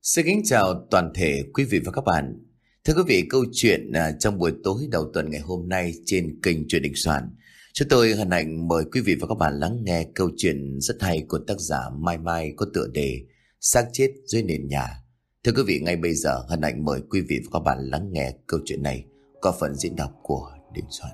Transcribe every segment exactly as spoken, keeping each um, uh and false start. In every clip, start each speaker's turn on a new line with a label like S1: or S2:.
S1: Xin kính chào toàn thể quý vị và các bạn. Thưa quý vị, câu chuyện à, trong buổi tối đầu tuần ngày hôm nay trên kênh Chuyện Đình Soạn, chúng tôi hân hạnh mời quý vị và các bạn lắng nghe câu chuyện rất hay của tác giả Mai Mai có tựa đề Xác chết dưới nền nhà. Thưa quý vị, ngay bây giờ hân hạnh mời quý vị và các bạn lắng nghe câu chuyện này qua phần diễn đọc của Đình Soạn.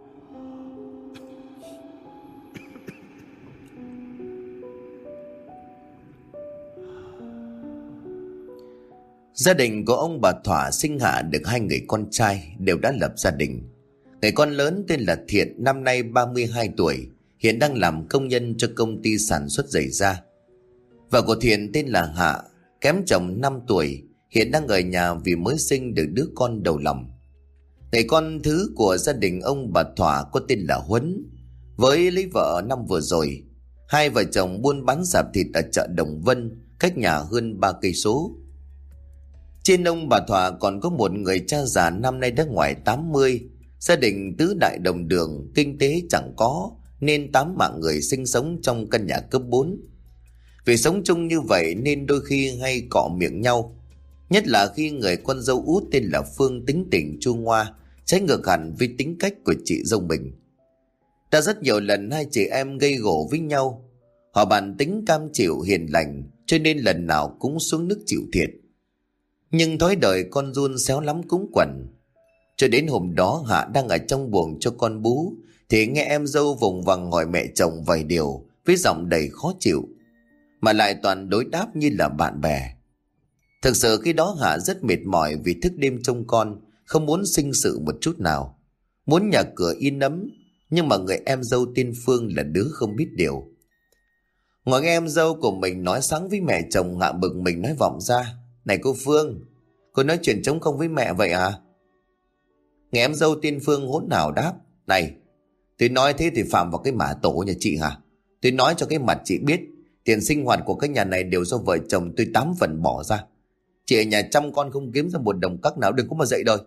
S1: Gia đình của ông bà Thỏa sinh hạ được hai người con trai, đều đã lập gia đình. Người con lớn tên là Thiện, năm nay ba mươi hai tuổi, hiện đang làm công nhân cho công ty sản xuất giày da. Vợ của Thiện tên là Hạ, kém chồng năm tuổi, hiện đang ở nhà vì mới sinh được đứa con đầu lòng. Người con thứ của gia đình ông bà Thỏa có tên là Huấn, với lấy vợ năm vừa rồi. Hai vợ chồng buôn bán sạp thịt ở chợ Đồng Vân, cách nhà hơn ba cây số. Trên ông bà Thỏa còn có một người cha già năm nay đã ngoài tám mươi. Gia đình tứ đại đồng đường, kinh tế chẳng có, nên tám mạng người sinh sống trong căn nhà cấp bốn. Vì sống chung như vậy nên đôi khi hay cọ miệng nhau. Nhất là khi người con dâu út tên là Phương tính tình chua ngoa, trái ngược hẳn với tính cách của chị dâu mình. Đã rất nhiều lần hai chị em gây gổ với nhau. Họ bản tính cam chịu hiền lành, cho nên lần nào cũng xuống nước chịu thiệt. Nhưng thói đời con giun xéo lắm cũng quẩn. Cho đến hôm đó Hạ đang ở trong buồng cho con bú, thì nghe em dâu vùng vằng hỏi mẹ chồng vài điều với giọng đầy khó chịu, mà lại toàn đối đáp như là bạn bè. Thực sự khi đó Hạ rất mệt mỏi vì thức đêm trông con, không muốn sinh sự một chút nào, muốn nhà cửa yên ấm. Nhưng mà người em dâu tên Phương là đứa không biết điều. Ngồi nghe em dâu của mình nói sáng với mẹ chồng, Hạ bực mình nói vọng ra: "Này cô Phương, cô nói chuyện trống không với mẹ vậy à?" Nghe em dâu tên Phương hỗn hào đáp: "Này, tôi nói thế thì phạm vào cái mả tổ nhà chị hả? Tôi nói cho cái mặt chị biết, tiền sinh hoạt của cái nhà này đều do vợ chồng tôi tám phần bỏ ra. Chị ở nhà chăm con không kiếm ra một đồng cắc nào, đừng có mà dậy đời."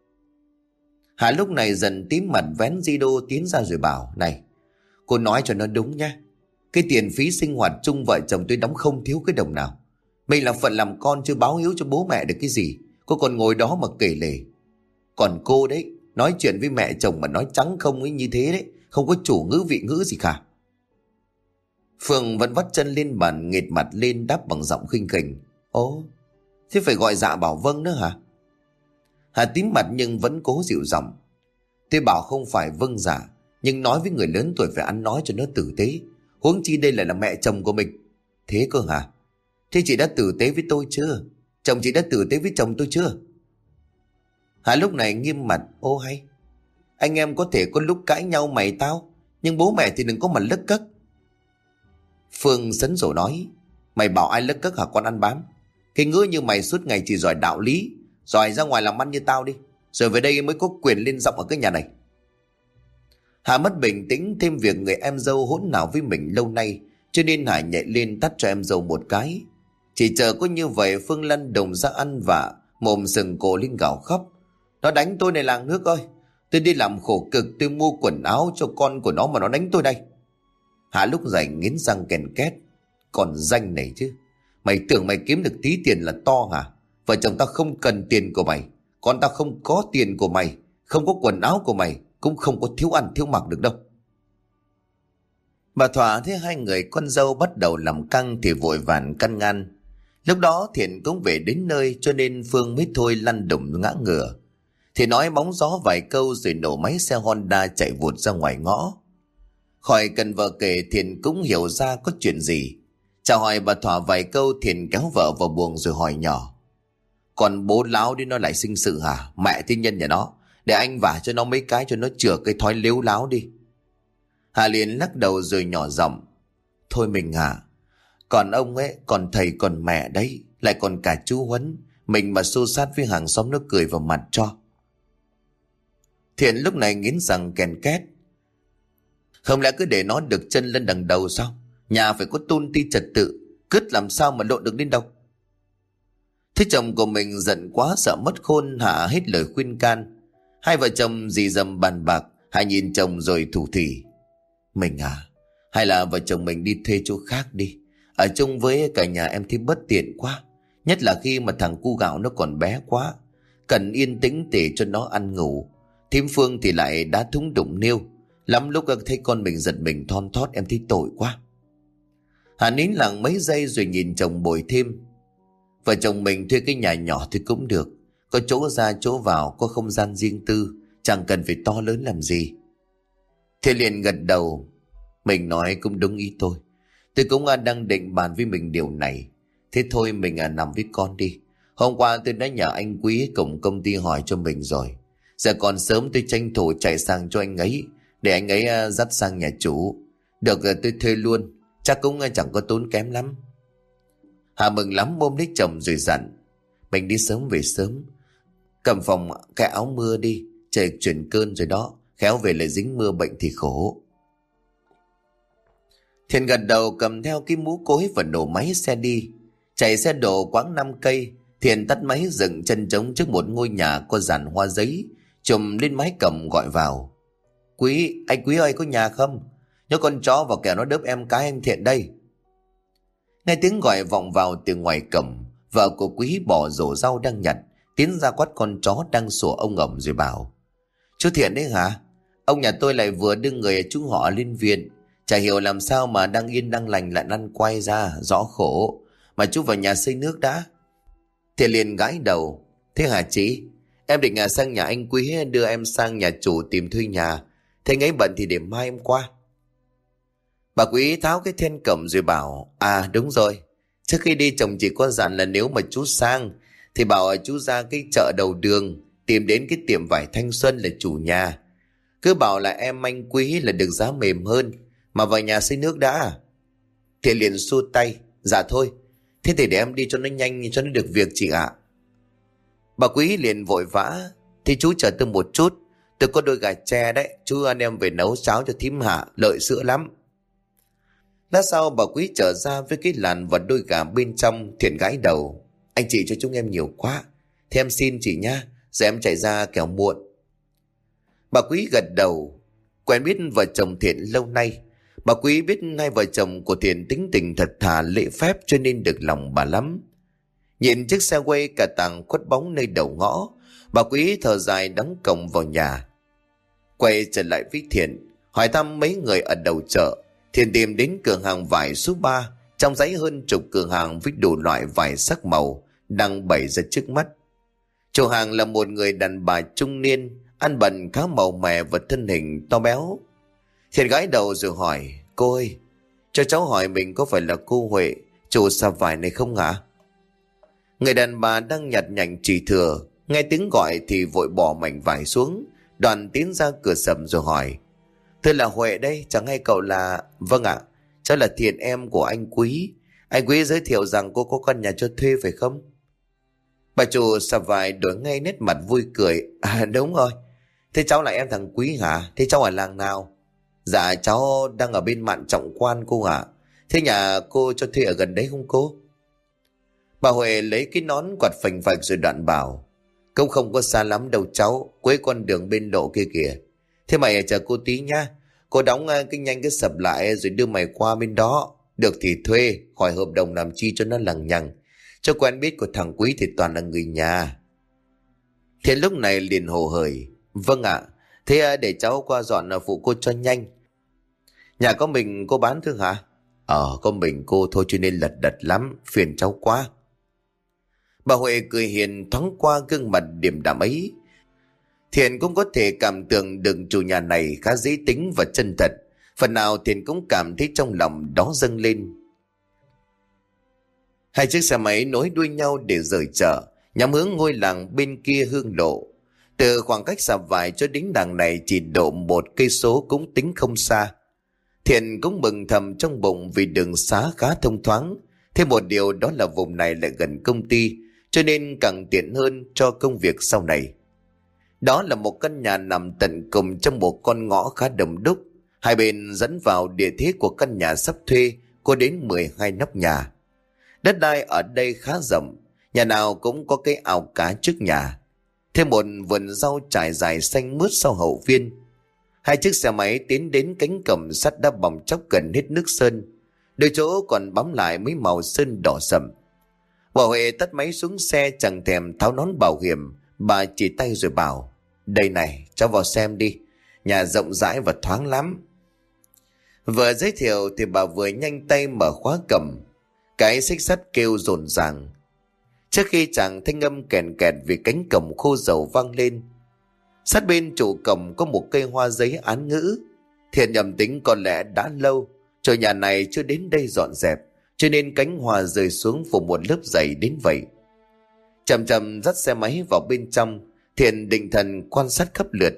S1: Hà lúc này dần tím mặt vén di đô tiến ra rồi bảo: "Này, cô nói cho nó đúng nhá. Cái tiền phí sinh hoạt chung vợ chồng tôi đóng không thiếu cái đồng nào. Mình là phận làm con chưa báo hiếu cho bố mẹ được cái gì, cô còn ngồi đó mà kể lể. Còn cô đấy, nói chuyện với mẹ chồng mà nói trắng không ấy như thế đấy, không có chủ ngữ vị ngữ gì cả." Phương vẫn vắt chân lên bàn, nghệt mặt lên đáp bằng giọng khinh khỉnh: "Ồ, thế phải gọi dạ bảo vâng nữa hả?" Hà tím mặt nhưng vẫn cố dịu giọng: "Tôi bảo không phải vâng dạ, nhưng nói với người lớn tuổi phải ăn nói cho nó tử tế. Huống chi đây lại là mẹ chồng của mình." "Thế cơ hả? Thế chị đã tử tế với tôi chưa? Chồng chị đã tử tế với chồng tôi chưa?" Hà lúc này nghiêm mặt: "Ô hay, anh em có thể có lúc cãi nhau mày tao, nhưng bố mẹ thì đừng có mà lấc cấc." Phương sấn rổ nói: "Mày bảo ai lấc cấc hả con ăn bám? Cái ngứa như mày suốt ngày chỉ giỏi đạo lý, giỏi ra ngoài làm ăn như tao đi, rồi về đây mới có quyền lên giọng ở cái nhà này." Hà mất bình tĩnh, thêm việc người em dâu hỗn nào với mình lâu nay, cho nên Hà nhảy lên tắt cho em dâu một cái. Chỉ chờ có như vậy Phương lăn đồng ra ăn vạ, mồm sừng cổ lên gào khóc: "Nó đánh tôi này làng nước ơi, tôi đi làm khổ cực, tôi mua quần áo cho con của nó mà nó đánh tôi đây." Hà lúc này nghiến răng kèn két: "Còn danh này chứ, mày tưởng mày kiếm được tí tiền là to hả? Vợ chồng tao không cần tiền của mày, con tao không có tiền của mày, không có quần áo của mày, cũng không có thiếu ăn thiếu mặc được đâu." Bà Thỏa thấy hai người con dâu bắt đầu làm căng thì vội vàng căn ngăn. Lúc đó Thiện cũng về đến nơi, cho nên Phương mới thôi lăn đùng ngã ngửa. Thì nói bóng gió vài câu rồi nổ máy xe Honda chạy vụt ra ngoài ngõ. Khỏi cần vợ kể, Thiện cũng hiểu ra có chuyện gì. Chào hỏi bà Thỏa vài câu, Thiện kéo vợ vào buồng rồi hỏi nhỏ: "Còn bố láo đi nó lại sinh sự hả? Mẹ thiên nhân nhà nó, để anh vả cho nó mấy cái cho nó chừa cái thói lếu láo đi." Hà liền lắc đầu rồi nhỏ giọng: "Thôi mình hả? Còn ông ấy, còn thầy, còn mẹ đấy, lại còn cả chú Huấn, mình mà xô sát với hàng xóm nó cười vào mặt cho." Thiện lúc này nghiến răng kèn két: "Không lẽ cứ để nó được chân lên đằng đầu sao? Nhà phải có tôn ti trật tự, cứt làm sao mà lộn được lên đâu." Thế chồng của mình giận quá sợ mất khôn, Hạ hết lời khuyên can. Hai vợ chồng dì dầm bàn bạc, Hạ nhìn chồng rồi thủ thỉ: "Mình à, hay là vợ chồng mình đi thuê chỗ khác đi, ở chung với cả nhà em thấy bất tiện quá. Nhất là khi mà thằng cu gạo nó còn bé quá, cần yên tĩnh để cho nó ăn ngủ. Thím Phương thì lại đá thúng đụng nêu, lắm lúc thấy con mình giật mình thon thót, em thấy tội quá. Hà nín lặng mấy giây rồi nhìn chồng bồi thêm. Vợ chồng mình thuê cái nhà nhỏ thì cũng được, có chỗ ra chỗ vào, có không gian riêng tư, chẳng cần phải to lớn làm gì. Thế liền gật đầu. Mình nói cũng đúng ý tôi. Tôi cũng đang định bàn với mình điều này. Thế thôi mình à, nằm với con đi. Hôm qua tôi đã nhờ anh Quý cùng công ty hỏi cho mình rồi. Giờ còn sớm, tôi tranh thủ chạy sang cho anh ấy, để anh ấy uh, dắt sang nhà chủ. Được uh, tôi thuê luôn, chắc cũng uh, chẳng có tốn kém lắm. Hà mừng lắm ôm lấy chồng rồi dặn. Mình đi sớm về sớm, cầm phòng cái áo mưa đi, trời chuyển cơn rồi đó, khéo về lại dính mưa bệnh thì khổ. Thiện gật đầu, cầm theo cái mũ cối và nổ máy xe đi. Chạy xe đổ quãng năm cây, Thiện tắt máy dừng chân trống trước một ngôi nhà có dàn hoa giấy, chùm lên mái cổng gọi vào. Quý, anh Quý ơi, có nhà không? Nhớ con chó vào kẻo nó đớp em cái anh Thiện đây. Nghe tiếng gọi vọng vào từ ngoài cổng, vợ của Quý bỏ rổ rau đang nhặt, tiến ra quát con chó đang sủa ông ẩm rồi bảo. Chú Thiện đấy hả? Ông nhà tôi lại vừa đưa người chú họ lên viện, chả hiểu làm sao mà đang yên đang lành lại lăn quay ra, rõ khổ. Mà chú vào nhà xây nước đã. Thiện liền gãi đầu. Thế hả chị? Em định à, sang nhà anh Quý đưa em sang nhà chủ tìm thuê nhà. Thế ấy bận thì để mai em qua. Bà Quý tháo cái then cổng rồi bảo. À đúng rồi, trước khi đi chồng chỉ có dặn là nếu mà chú sang thì bảo chú ra cái chợ đầu đường, tìm đến cái tiệm vải Thanh Xuân là chủ nhà. Cứ bảo là em anh Quý là được giá mềm hơn, mà vào nhà xây nước đã. Thiện liền xua tay. Dạ thôi, thế thì để em đi cho nó nhanh, cho nó được việc chị ạ. Bà Quý liền vội vã. Thì chú chờ tôi một chút, tôi có đôi gà tre đấy, chú anh em về nấu cháo cho thím Hạ, lợi sữa lắm. Lát sau bà Quý trở ra với cái làn và đôi gà bên trong. Thiện gãi đầu. Anh chị cho chúng em nhiều quá, thế em xin chị nhá, giờ em chạy ra kẻo muộn. Bà Quý gật đầu. Quen biết vợ chồng Thiện lâu nay, bà Quý biết hai vợ chồng của Thiện tính tình thật thà lễ phép, cho nên được lòng bà lắm. Nhìn chiếc xe quay cả tàng khuất bóng nơi đầu ngõ, bà Quý thở dài đóng cổng vào nhà. Quay trở lại với Thiện, hỏi thăm mấy người ở đầu chợ. Thiện tìm đến cửa hàng vải số ba, trong dãy hơn chục cửa hàng với đủ loại vải sắc màu đang bày ra trước mắt. Chủ hàng là một người đàn bà trung niên, ăn bận khá màu mè và thân hình to béo. Thiện gãi đầu rồi hỏi. Cô ơi, cho cháu hỏi mình có phải là cô Huệ, chủ sạp vải này không hả? Người đàn bà đang nhặt nhạnh chỉ thừa, nghe tiếng gọi thì vội bỏ mảnh vải xuống, đoàn tiến ra cửa sầm rồi hỏi. Tôi là Huệ đây, chẳng hay cậu là... Vâng ạ, cháu là Thiện, em của anh Quý. Anh Quý giới thiệu rằng cô có căn nhà cho thuê phải không? Bà chủ sạp vải đổi ngay nét mặt vui cười. À đúng rồi, thế cháu là em thằng Quý hả? Thế cháu ở làng nào? Dạ cháu đang ở bên Mạn Trọng Quan cô ạ. Thế nhà cô cho thuê ở gần đấy không cô? Bà Huệ lấy cái nón quạt phành phạch rồi đoạn bảo. Cũng không có xa lắm đâu cháu, cuối con đường bên lộ kia kìa. Thế mày chờ cô tí nhá, cô đóng cái nhanh cái sập lại rồi đưa mày qua bên đó. Được thì thuê, khỏi hợp đồng làm chi cho nó lằng nhằng. Cho quen biết của thằng Quý thì toàn là người nhà. Thế lúc này liền hồ hởi. Vâng ạ, thế để cháu qua dọn phụ cô cho nhanh. Nhà có mình cô bán thương hả? Ờ, có mình cô thôi cho nên lật đật lắm, phiền cháu quá. Bà Huệ cười hiền thoáng qua gương mặt điềm đạm ấy. Thiện cũng có thể cảm tưởng được chủ nhà này khá dễ tính và chân thật. Phần nào Thiện cũng cảm thấy trong lòng đó dâng lên. Hai chiếc xe máy nối đuôi nhau để rời chợ, nhắm hướng ngôi làng bên kia hương lộ. Từ khoảng cách sạp vải cho đến làng này chỉ độ một cây số cũng tính không xa. Thiện cũng mừng thầm trong bụng vì đường xá khá thông thoáng. Thêm một điều đó là vùng này lại gần công ty, cho nên càng tiện hơn cho công việc sau này. Đó là một căn nhà nằm tận cùng trong một con ngõ khá đông đúc. Hai bên dẫn vào địa thế của căn nhà sắp thuê có đến mười hai nóc nhà. Đất đai ở đây khá rộng, nhà nào cũng có cái ao cá trước nhà. Thêm một vườn rau trải dài xanh mướt sau hậu viên. Hai chiếc xe máy tiến đến cánh cổng sắt đã bong chóc gần hết nước sơn, đôi chỗ còn bám lại mấy màu sơn đỏ sậm. Bà Huệ tắt máy xuống xe chẳng thèm tháo nón bảo hiểm. Bà chỉ tay rồi bảo: đây này, cháu vào xem đi, nhà rộng rãi và thoáng lắm. Vừa giới thiệu thì bà vừa nhanh tay mở khóa cầm. Cái xích sắt kêu rồn ràng. Trước khi chàng thanh âm kèn kẹt vì cánh cổng khô dầu vang lên. Sát bên trụ cổng có một cây hoa giấy án ngữ. Thiện nhầm tính có lẽ đã lâu chủ nhà này chưa đến đây dọn dẹp, cho nên cánh hoa rơi xuống phủ một lớp dày đến vậy. Chậm chậm dắt xe máy vào bên trong. Thiện định thần quan sát khắp lượt.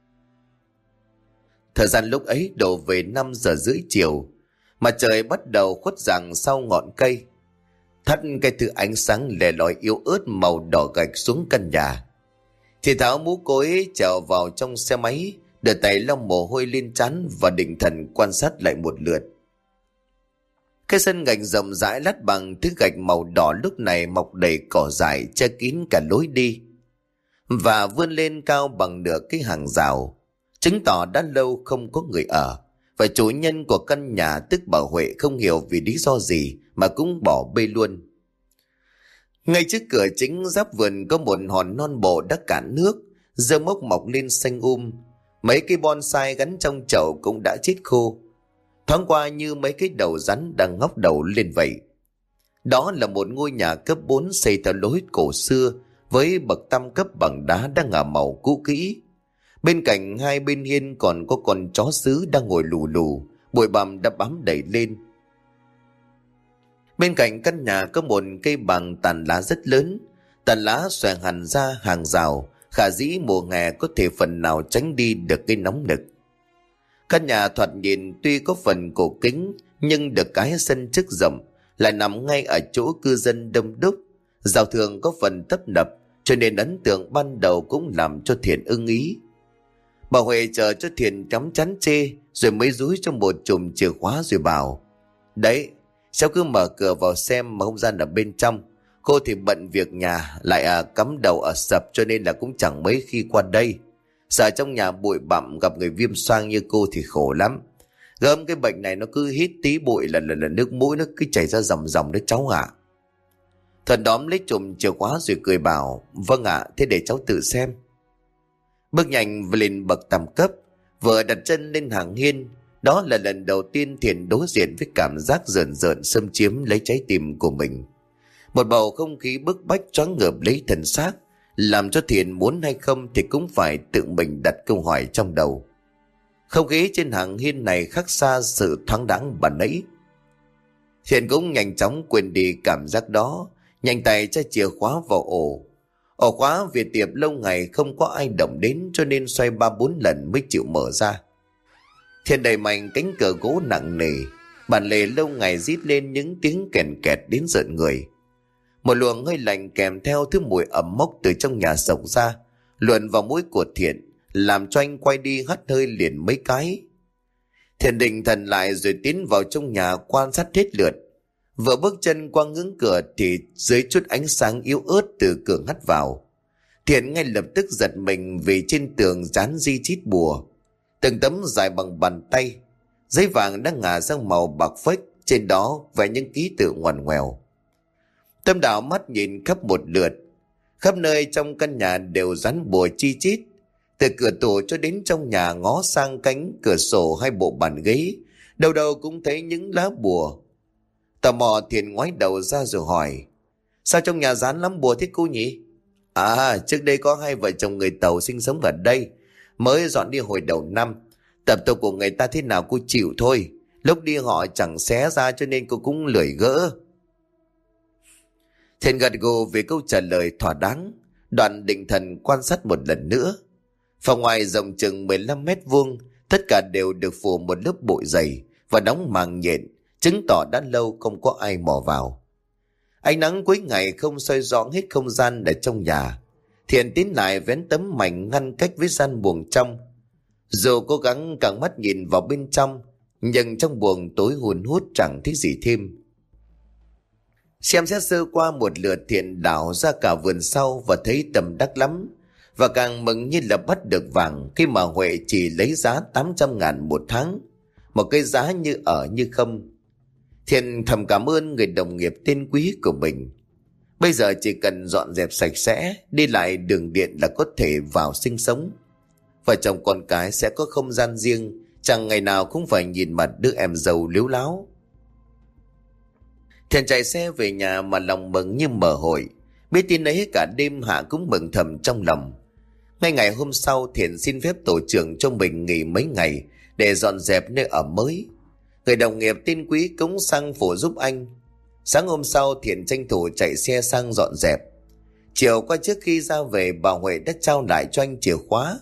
S1: Thời gian lúc ấy đổ về năm giờ rưỡi chiều. Mặt trời bắt đầu khuất dạng sau ngọn cây, thắt cái thứ ánh sáng lè lói yếu ớt màu đỏ gạch xuống căn nhà. Thì tháo mũ cối trèo vào trong xe máy, đưa tay lau mồ hôi lên trán và định thần quan sát lại một lượt. Cái sân gạch rộng rãi lát bằng thứ gạch màu đỏ lúc này mọc đầy cỏ dại che kín cả lối đi và vươn lên cao bằng nửa cái hàng rào, chứng tỏ đã lâu không có người ở. Và chủ nhân của căn nhà tức bà Huệ không hiểu vì lý do gì mà cũng bỏ bê luôn. Ngay trước cửa chính giáp vườn có một hòn non bộ đã cạn nước, rêu mốc mọc lên xanh um. Mấy cây bonsai gắn trong chậu cũng đã chết khô, thoáng qua như mấy cái đầu rắn đang ngóc đầu lên vậy. Đó là một ngôi nhà cấp bốn xây theo lối cổ xưa với bậc tam cấp bằng đá đã ngả màu cũ kỹ. Bên cạnh hai bên hiên còn có con chó sứ đang ngồi lù lù, bụi bặm đã bám đầy lên. Bên cạnh căn nhà có một cây bằng tàn lá rất lớn, tàn lá xòe hẳn ra hàng rào, khả dĩ mùa hè có thể phần nào tránh đi được cái nóng nực. Căn nhà thoạt nhìn tuy có phần cổ kính, nhưng được cái sân trước rộng, lại nằm ngay ở chỗ cư dân đông đúc, giao thương có phần tấp nập, cho nên ấn tượng ban đầu cũng làm cho Thiện ưng ý. Bà Huệ chờ cho Thiện chóng chắn chê, rồi mới dúi cho một chùm chìa khóa rồi bảo: đấy, sao cứ mở cửa vào xem mà không gian ở bên trong. Cô thì bận việc nhà, lại à, cắm đầu ở sập, cho nên là cũng chẳng mấy khi qua đây. Sợ trong nhà bụi bặm gặp người viêm xoang như cô thì khổ lắm. Gớm cái bệnh này nó cứ hít tí bụi là, là, là nước mũi nó cứ chảy ra dòng dòng đấy cháu ạ. Thần đóm lấy chùm chìa khóa rồi cười bảo: vâng ạ, thế để cháu tự xem. Bước nhanh lên bậc tam cấp, vừa đặt chân lên hàng hiên, đó là lần đầu tiên Thiện đối diện với cảm giác rợn rợn xâm chiếm lấy trái tim của mình. Một bầu không khí bức bách choáng ngợp lấy thần xác, làm cho Thiện muốn hay không thì cũng phải tự mình đặt câu hỏi trong đầu. Không khí trên hàng hiên này khác xa sự thoáng đãng ban nãy. Thiện cũng nhanh chóng quên đi cảm giác đó, nhanh tay cho chìa khóa vào ổ. Ổ khóa Việt tiệp lâu ngày không có ai động đến, cho nên xoay ba bốn lần mới chịu mở ra. Thiện đẩy mạnh cánh cửa gỗ nặng nề, bản lề lâu ngày rít lên những tiếng kèn kẹt đến rợn người. Một luồng hơi lạnh kèm theo thứ mùi ẩm mốc từ trong nhà xộc ra, luồn vào mũi của Thiện, làm cho anh quay đi hắt hơi liền mấy cái. Thiện định thần lại rồi tiến vào trong nhà quan sát hết lượt. Vừa bước chân qua ngưỡng cửa thì dưới chút ánh sáng yếu ớt từ cửa hắt vào, Thiện ngay lập tức giật mình vì trên tường dán di chít bùa, từng tấm dài bằng bàn tay, giấy vàng đang ngả sang màu bạc phách, trên đó vẽ những ký tự ngoằn ngoèo. Tâm đảo mắt nhìn khắp một lượt, khắp nơi trong căn nhà đều dán bùa chi chít, từ cửa tủ cho đến trong nhà ngó sang cánh cửa sổ hay bộ bàn ghế, đâu đâu cũng thấy những lá bùa. Tò mò Thiện ngoái đầu ra rồi hỏi: sao trong nhà dán lắm bùa thế cô nhỉ? À, trước đây có hai vợ chồng người Tàu sinh sống ở đây, mới dọn đi hồi đầu năm. Tập tục của người ta thế nào cô chịu thôi, lúc đi họ chẳng xé ra cho nên cô cũng lười gỡ. Thiện gật gù về câu trả lời thỏa đáng, đoạn định thần quan sát một lần nữa. Phòng ngoài rộng chừng mười lăm mét vuông, tất cả đều được phủ một lớp bụi dày và đóng màng nhện, chứng tỏ đã lâu không có ai mò vào. Ánh nắng cuối ngày không soi rõ hết không gian ở trong nhà. Thiện tiến lại vén tấm mảnh ngăn cách với gian buồng trong. Dù cố gắng căng mắt nhìn vào bên trong, nhưng trong buồng tối hun hút chẳng thấy gì thêm. Xem xét sơ qua một lượt, Thiện đảo ra cả vườn sau và thấy tầm đắc lắm, và càng mừng như là bắt được vàng khi mà Huệ chỉ lấy giá tám trăm ngàn một tháng, một cái giá như ở như không. Thiện thầm cảm ơn người đồng nghiệp tên quý của mình. Bây giờ chỉ cần dọn dẹp sạch sẽ, đi lại đường điện là có thể vào sinh sống. Vợ chồng con cái sẽ có không gian riêng, chẳng ngày nào cũng phải nhìn mặt đứa em dâu líu láo. Thiện chạy xe về nhà mà lòng mừng như mở hội. Biết tin ấy cả đêm Hạ cũng mừng thầm trong lòng. Ngay ngày hôm sau, Thiện xin phép tổ trưởng cho mình nghỉ mấy ngày để dọn dẹp nơi ở mới. Người đồng nghiệp tên Quý cũng sang phụ giúp anh. Sáng hôm sau, Thiện tranh thủ chạy xe sang dọn dẹp. Chiều qua trước khi ra về, bà Huệ đã trao lại cho anh chìa khóa,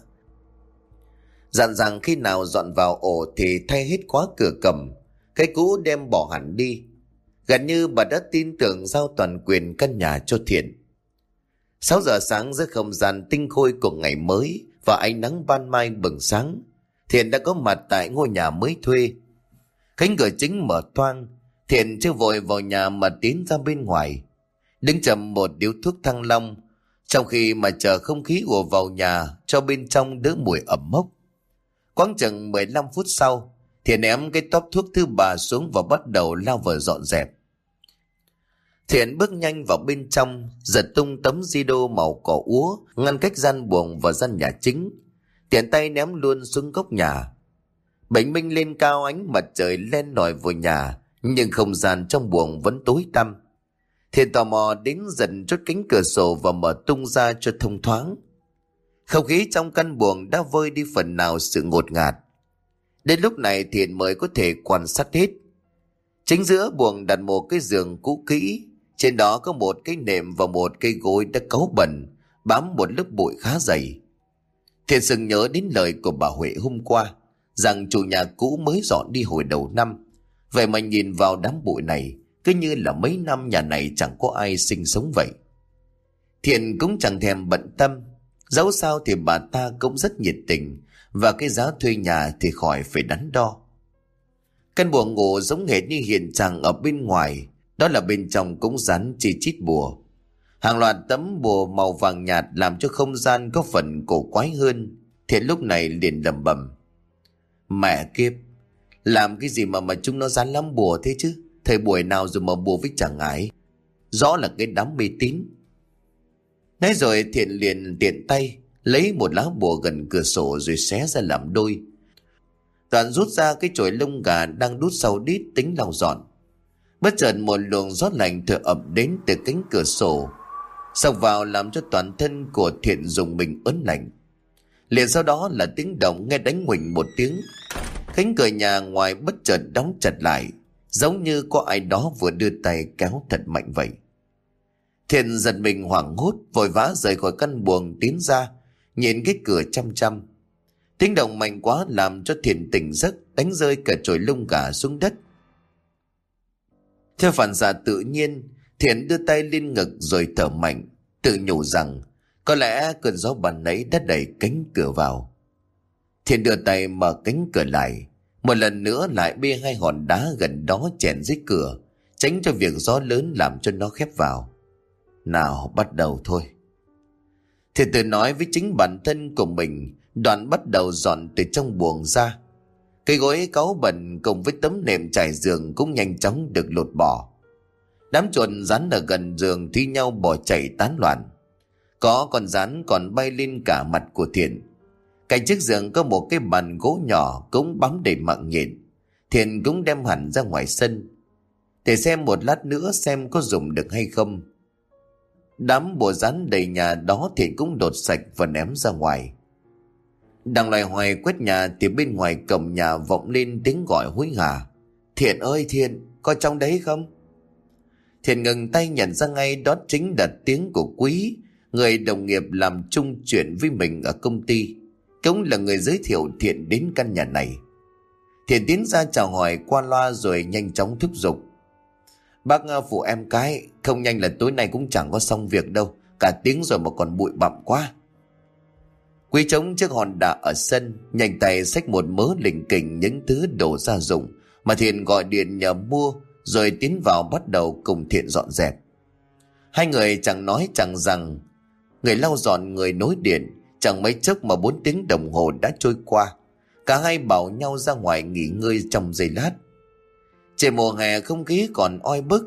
S1: dặn rằng khi nào dọn vào ổ thì thay hết khóa cửa cầm, cái cũ đem bỏ hẳn đi. Gần như bà đã tin tưởng giao toàn quyền căn nhà cho Thiện. Sáu giờ sáng, giữa không gian tinh khôi của ngày mới và ánh nắng ban mai bừng sáng, Thiện đã có mặt tại ngôi nhà mới thuê. Cánh cửa chính mở toang. Thiện chưa vội vào nhà mà tiến ra bên ngoài, đứng chầm một điếu thuốc Thăng Long, trong khi mà chờ không khí ùa vào nhà cho bên trong đỡ mùi ẩm mốc. Quãng chừng mười lăm phút sau, Thiện ném cái tóp thuốc thứ ba xuống và bắt đầu lao vào dọn dẹp. Thiện bước nhanh vào bên trong, giật tung tấm di đô màu cỏ úa ngăn cách gian buồng và gian nhà chính, tiện tay ném luôn xuống góc nhà. Bình minh lên cao, ánh mặt trời len lỏi vào nhà, nhưng không gian trong buồng vẫn tối tăm. Thiện tò mò đến dần chốt cánh cửa sổ và mở tung ra cho thông thoáng. Không khí trong căn buồng đã vơi đi phần nào sự ngột ngạt. Đến lúc này Thiện mới có thể quan sát hết. Chính giữa buồng đặt một cái giường cũ kỹ, trên đó có một cái nệm và một cây gối đã cáu bẩn, bám một lớp bụi khá dày. Thiện sừng nhớ đến lời của bà Huệ hôm qua, rằng chủ nhà cũ mới dọn đi hồi đầu năm. Vậy mà nhìn vào đám bụi này, cứ như là mấy năm nhà này chẳng có ai sinh sống vậy. Thiện cũng chẳng thèm bận tâm, dẫu sao thì bà ta cũng rất nhiệt tình, và cái giá thuê nhà thì khỏi phải đắn đo. Căn buồng ngủ giống hệt như hiện trạng ở bên ngoài, đó là bên trong cũng dán chi chít bùa. Hàng loạt tấm bùa màu vàng nhạt làm cho không gian có phần cổ quái hơn. Thiện lúc này liền lẩm bẩm: mẹ kiếp, làm cái gì mà mà chúng nó dán lắm bùa thế chứ? Thời buổi nào rồi mà bùa với chẳng ái, rõ là cái đám mê tín. Nói rồi Thiện liền tiện tay lấy một lá bùa gần cửa sổ rồi xé ra làm đôi. Toàn rút ra cái chổi lông gà đang đút sau đít tính lau dọn. Bất chợt một luồng gió lạnh thổi ập đến từ cánh cửa sổ, xộc vào làm cho toàn thân của Thiện rùng mình ớn lạnh. Liền sau đó là tiếng động nghe đánh huỳnh một tiếng. Cánh cửa nhà ngoài bất chợt đóng chặt lại, giống như có ai đó vừa đưa tay kéo thật mạnh vậy. Thiện giật mình hoảng hốt, vội vã rời khỏi căn buồng tiến ra, nhìn cái cửa chăm chăm. Tiếng động mạnh quá làm cho Thiện tỉnh giấc, đánh rơi cả chổi lông gà xuống đất. Theo phản xạ tự nhiên, Thiện đưa tay lên ngực rồi thở mạnh, tự nhủ rằng có lẽ cơn gió ban nãy đã đẩy cánh cửa vào. Thiện đưa tay mở cánh cửa lại, một lần nữa lại bê hai hòn đá gần đó chèn dưới cửa, tránh cho việc gió lớn làm cho nó khép vào. Nào, bắt đầu thôi. Thiện tự nói với chính bản thân của mình, đoạn bắt đầu dọn từ trong buồng ra. Cây gối cáu bẩn cùng với tấm nệm trải giường cũng nhanh chóng được lột bỏ. Đám chuột rắn ở gần giường thi nhau bỏ chạy tán loạn. Có con rắn còn bay lên cả mặt của Thiện. Cạnh chiếc giường có một cái bàn gỗ nhỏ cũng bám đầy mạng nhện. Thiện cũng đem hẳn ra ngoài sân để xem một lát nữa xem có dùng được hay không. Đám bùa rắn đầy nhà đó Thiện cũng đột sạch và ném ra ngoài. Đang loay hoay quét nhà thì bên ngoài cổng nhà vọng lên tiếng gọi hối hả: Thiện ơi Thiện, có trong đấy không? Thiện ngừng tay nhận ra ngay đó chính là tiếng của Quý, người đồng nghiệp làm chung chuyện với mình ở công ty, cũng là người giới thiệu Thiện đến căn nhà này. Thiện tiến ra chào hỏi qua loa rồi nhanh chóng thúc giục: Bác phụ em cái, không nhanh là tối nay cũng chẳng có xong việc đâu, cả tiếng rồi mà còn bụi bặm quá. Quý trống chiếc hòn đá ở sân, nhanh tay xách một mớ lỉnh kỉnh những thứ đồ gia dụng mà Thiện gọi điện nhờ mua, rồi tiến vào bắt đầu cùng Thiện dọn dẹp. Hai người chẳng nói chẳng rằng, người lau dọn người nối điện. Chẳng mấy chốc mà bốn tiếng đồng hồ đã trôi qua. Cả hai bảo nhau ra ngoài nghỉ ngơi trong giây lát. Trời mùa hè không khí còn oi bức,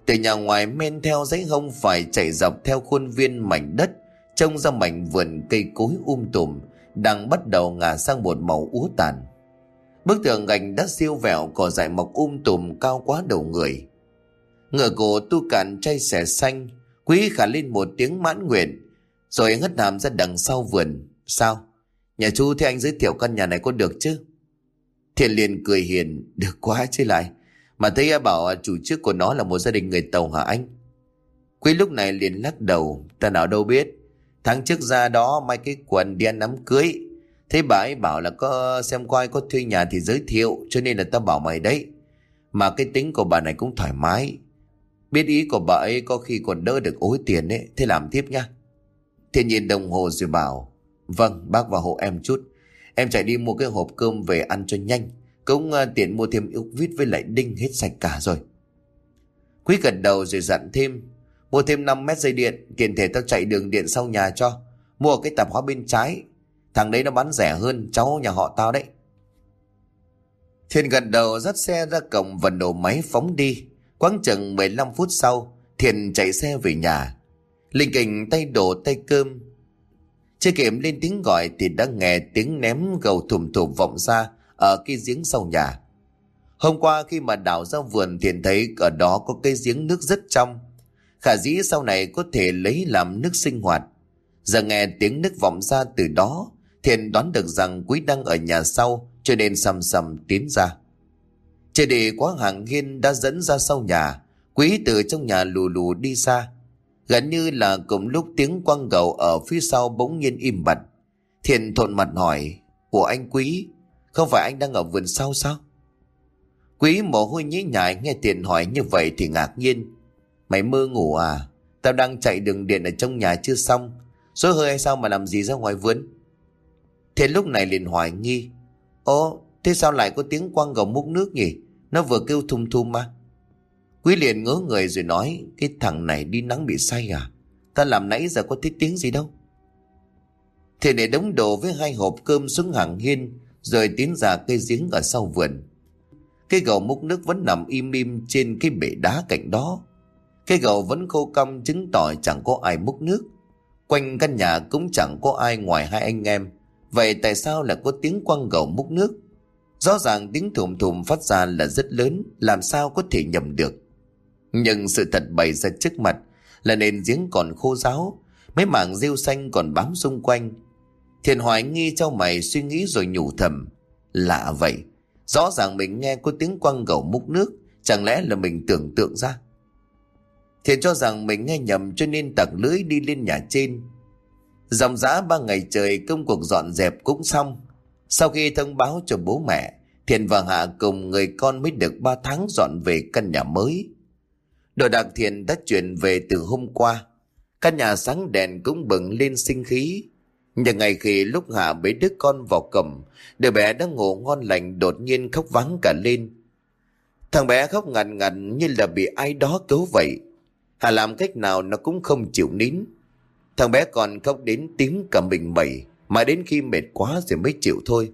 S1: Từ nhà ngoài men theo dãy hông phải chạy dọc theo khuôn viên mảnh đất, trông ra mảnh vườn cây cối um tùm đang bắt đầu ngả sang một màu úa tàn. Bức tường gạch đã siêu vẹo, cỏ dại mọc um tùm cao quá đầu người. Ngựa cổ tu cạn chai xẻ xanh, Quý khả lên một tiếng mãn nguyện, rồi hất hàm ra đằng sau vườn. Sao? Nhà chú thế anh giới thiệu căn nhà này có được chứ? Thiện liền cười hiền. Được quá chứ lại. Mà thấy bảo chủ trước của nó là một gia đình người Tàu hả anh? Quý lúc này liền lắc đầu. Ta nào đâu biết. Tháng trước ra đó may cái quần đi ăn đám cưới. Thế bà ấy bảo là có xem coi có thuê nhà thì giới thiệu, cho nên là ta bảo mày đấy. Mà cái tính của bà này cũng thoải mái. Biết ý của bà ấy có khi còn đỡ được ối tiền ấy. Thế làm tiếp nha. Thiện nhìn đồng hồ rồi bảo. Vâng, bác vào hộ em chút. Em chạy đi mua cái hộp cơm về ăn cho nhanh. Cũng uh, tiện mua thêm ốc vít với lại đinh, hết sạch cả rồi. Quý gật đầu rồi dặn thêm. Mua thêm năm mét dây điện, tiện thể tao chạy đường điện sau nhà cho. Mua cái tạp hóa bên trái. Thằng đấy nó bán rẻ hơn cháu nhà họ tao đấy. Thiện gật đầu dắt xe ra cổng và nổ máy phóng đi. Quãng chừng mười lăm phút sau, Thiện chạy xe về nhà. Linh kình tay đổ tay cơm. Chưa kịp lên tiếng gọi thì đã nghe tiếng ném gầu thùm thùm vọng ra ở cái giếng sau nhà. Hôm qua khi mà đào ra vườn, Thiện thấy ở đó có cái giếng nước rất trong. Khả dĩ sau này có thể lấy làm nước sinh hoạt. Giờ nghe tiếng nước vọng ra từ đó, Thiện đoán được rằng Quý đang ở nhà sau, cho nên sầm sầm tiến ra. Chưa để quá hàng hiên đã dẫn ra sau nhà, Quý từ trong nhà lù lù đi xa. Gần như là cùng lúc tiếng quăng gầu ở phía sau bỗng nhiên im bặt. Thiện thộn mặt hỏi. Ủa anh Quý, không phải anh đang ở vườn sau sao? Quý mồ hôi nhễ nhại nghe Thiện hỏi như vậy thì ngạc nhiên. Mày mơ ngủ à? Tao đang chạy đường điện ở trong nhà chưa xong. Xối hơi hay sao mà làm gì ra ngoài vườn? Thiện lúc này liền hoài nghi. Ồ, thế sao lại có tiếng quăng gầu múc nước nhỉ? Nó vừa kêu thum thum mà. Quý liền ngớ người rồi nói. Cái thằng này đi nắng bị say à? Ta làm nãy giờ có thấy tiếng gì đâu. Thì để đống đồ với hai hộp cơm xuống hàng hiên, rồi tiến ra cây giếng ở sau vườn. Cái gầu múc nước vẫn nằm im im trên cái bể đá cạnh đó. Cái gầu vẫn khô cong, chứng tỏ chẳng có ai múc nước. Quanh căn nhà cũng chẳng có ai ngoài hai anh em. Vậy tại sao lại có tiếng quăng gầu múc nước? Rõ ràng tiếng thùm thùm phát ra là rất lớn, làm sao có thể nhầm được. Nhưng sự thật bày ra trước mặt là nền giếng còn khô ráo, mấy mảng rêu xanh còn bám xung quanh. Thiện hoài nghi trong mày suy nghĩ rồi nhủ thầm. Lạ vậy, rõ ràng mình nghe có tiếng quăng gầu múc nước, chẳng lẽ là mình tưởng tượng ra? Thiện cho rằng mình nghe nhầm cho nên tặc lưỡi đi lên nhà trên. Dòng dã ba ngày trời công cuộc dọn dẹp cũng xong. Sau khi thông báo cho bố mẹ, Thiện và Hạ cùng người con mới được ba tháng dọn về căn nhà mới. Đồ đạc Thiện đã chuyển về từ hôm qua. Căn nhà sáng đèn cũng bừng lên sinh khí. Nhưng ngày khi lúc Hạ bế đứa con vào cổng, đứa bé đang ngủ ngon lành đột nhiên khóc váng cả lên. Thằng bé khóc ngằn ngằn như là bị ai đó cứu vậy. Hạ làm cách nào nó cũng không chịu nín. Thằng bé còn khóc đến tím cả mình mẩy, mà đến khi mệt quá rồi mới chịu thôi.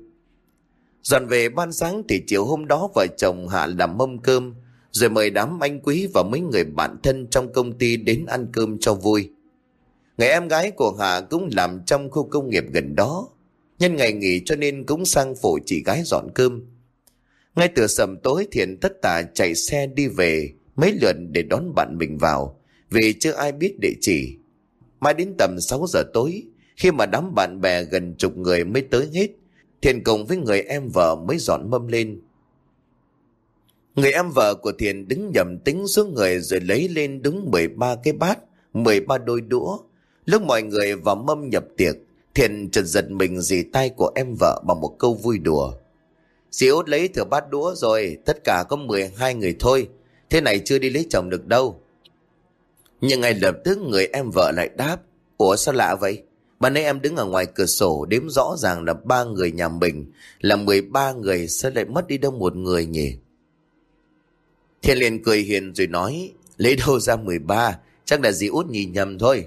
S1: Dọn về ban sáng thì chiều hôm đó vợ chồng Hạ làm mâm cơm, rồi mời đám anh Quý và mấy người bạn thân trong công ty đến ăn cơm cho vui. Người em gái của Hạ cũng làm trong khu công nghiệp gần đó. Nhân ngày nghỉ cho nên cũng sang phụ chị gái dọn cơm. Ngay từ sầm tối Thiện tất tả chạy xe đi về mấy lượt để đón bạn mình vào, vì chưa ai biết địa chỉ. Mãi đến tầm sáu giờ tối, khi mà đám bạn bè gần chục người mới tới hết, Thiện cùng với người em vợ mới dọn mâm lên. Người em vợ của Thiện đứng nhầm tính số người rồi lấy lên đúng mười ba cái bát, mười ba đôi đũa. Lúc mọi người vào mâm nhập tiệc, Thiện chợt giật mình dì tay của em vợ bằng một câu vui đùa. Dì Út lấy thừa bát đũa rồi, tất cả có mười hai người thôi, thế này chưa đi lấy chồng được đâu. Nhưng ngay lập tức người em vợ lại đáp. Ủa sao lạ vậy? Ban nãy em đứng ở ngoài cửa sổ đếm rõ ràng là ba người nhà mình, là mười ba người, sao lại mất đi đâu một người nhỉ? Thiện liền cười hiền rồi nói. Lấy đâu ra mười ba, chắc là dì Út nhìn nhầm thôi.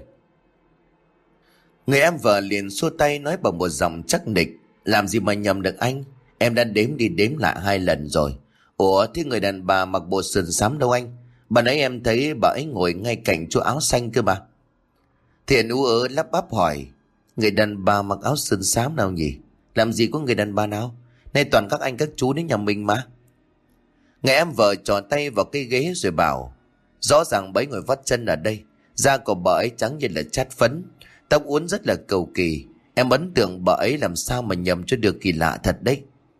S1: Người em vợ liền xua tay nói bằng một giọng chắc nịch. Làm gì mà nhầm được anh? Em đã đếm đi đếm lại hai lần rồi. Ủa thế người đàn bà mặc bộ sườn xám đâu anh? Bà nãy em thấy bà ấy ngồi ngay cạnh chỗ áo xanh cơ mà. Thiện ú ớ lắp bắp hỏi, người đàn bà mặc áo sơn xám nào nhỉ? Làm gì có người đàn bà nào? Nay toàn các anh các chú đến nhà mình mà. Người em vợ trò tay vào cái ghế rồi bảo, rõ ràng bấy ngồi vắt chân ở đây. Da của bà ấy trắng như là chát phấn, tóc uốn rất là cầu kỳ. Em ấn tượng bà ấy làm sao mà nhầm cho được, kỳ lạ thật đấy.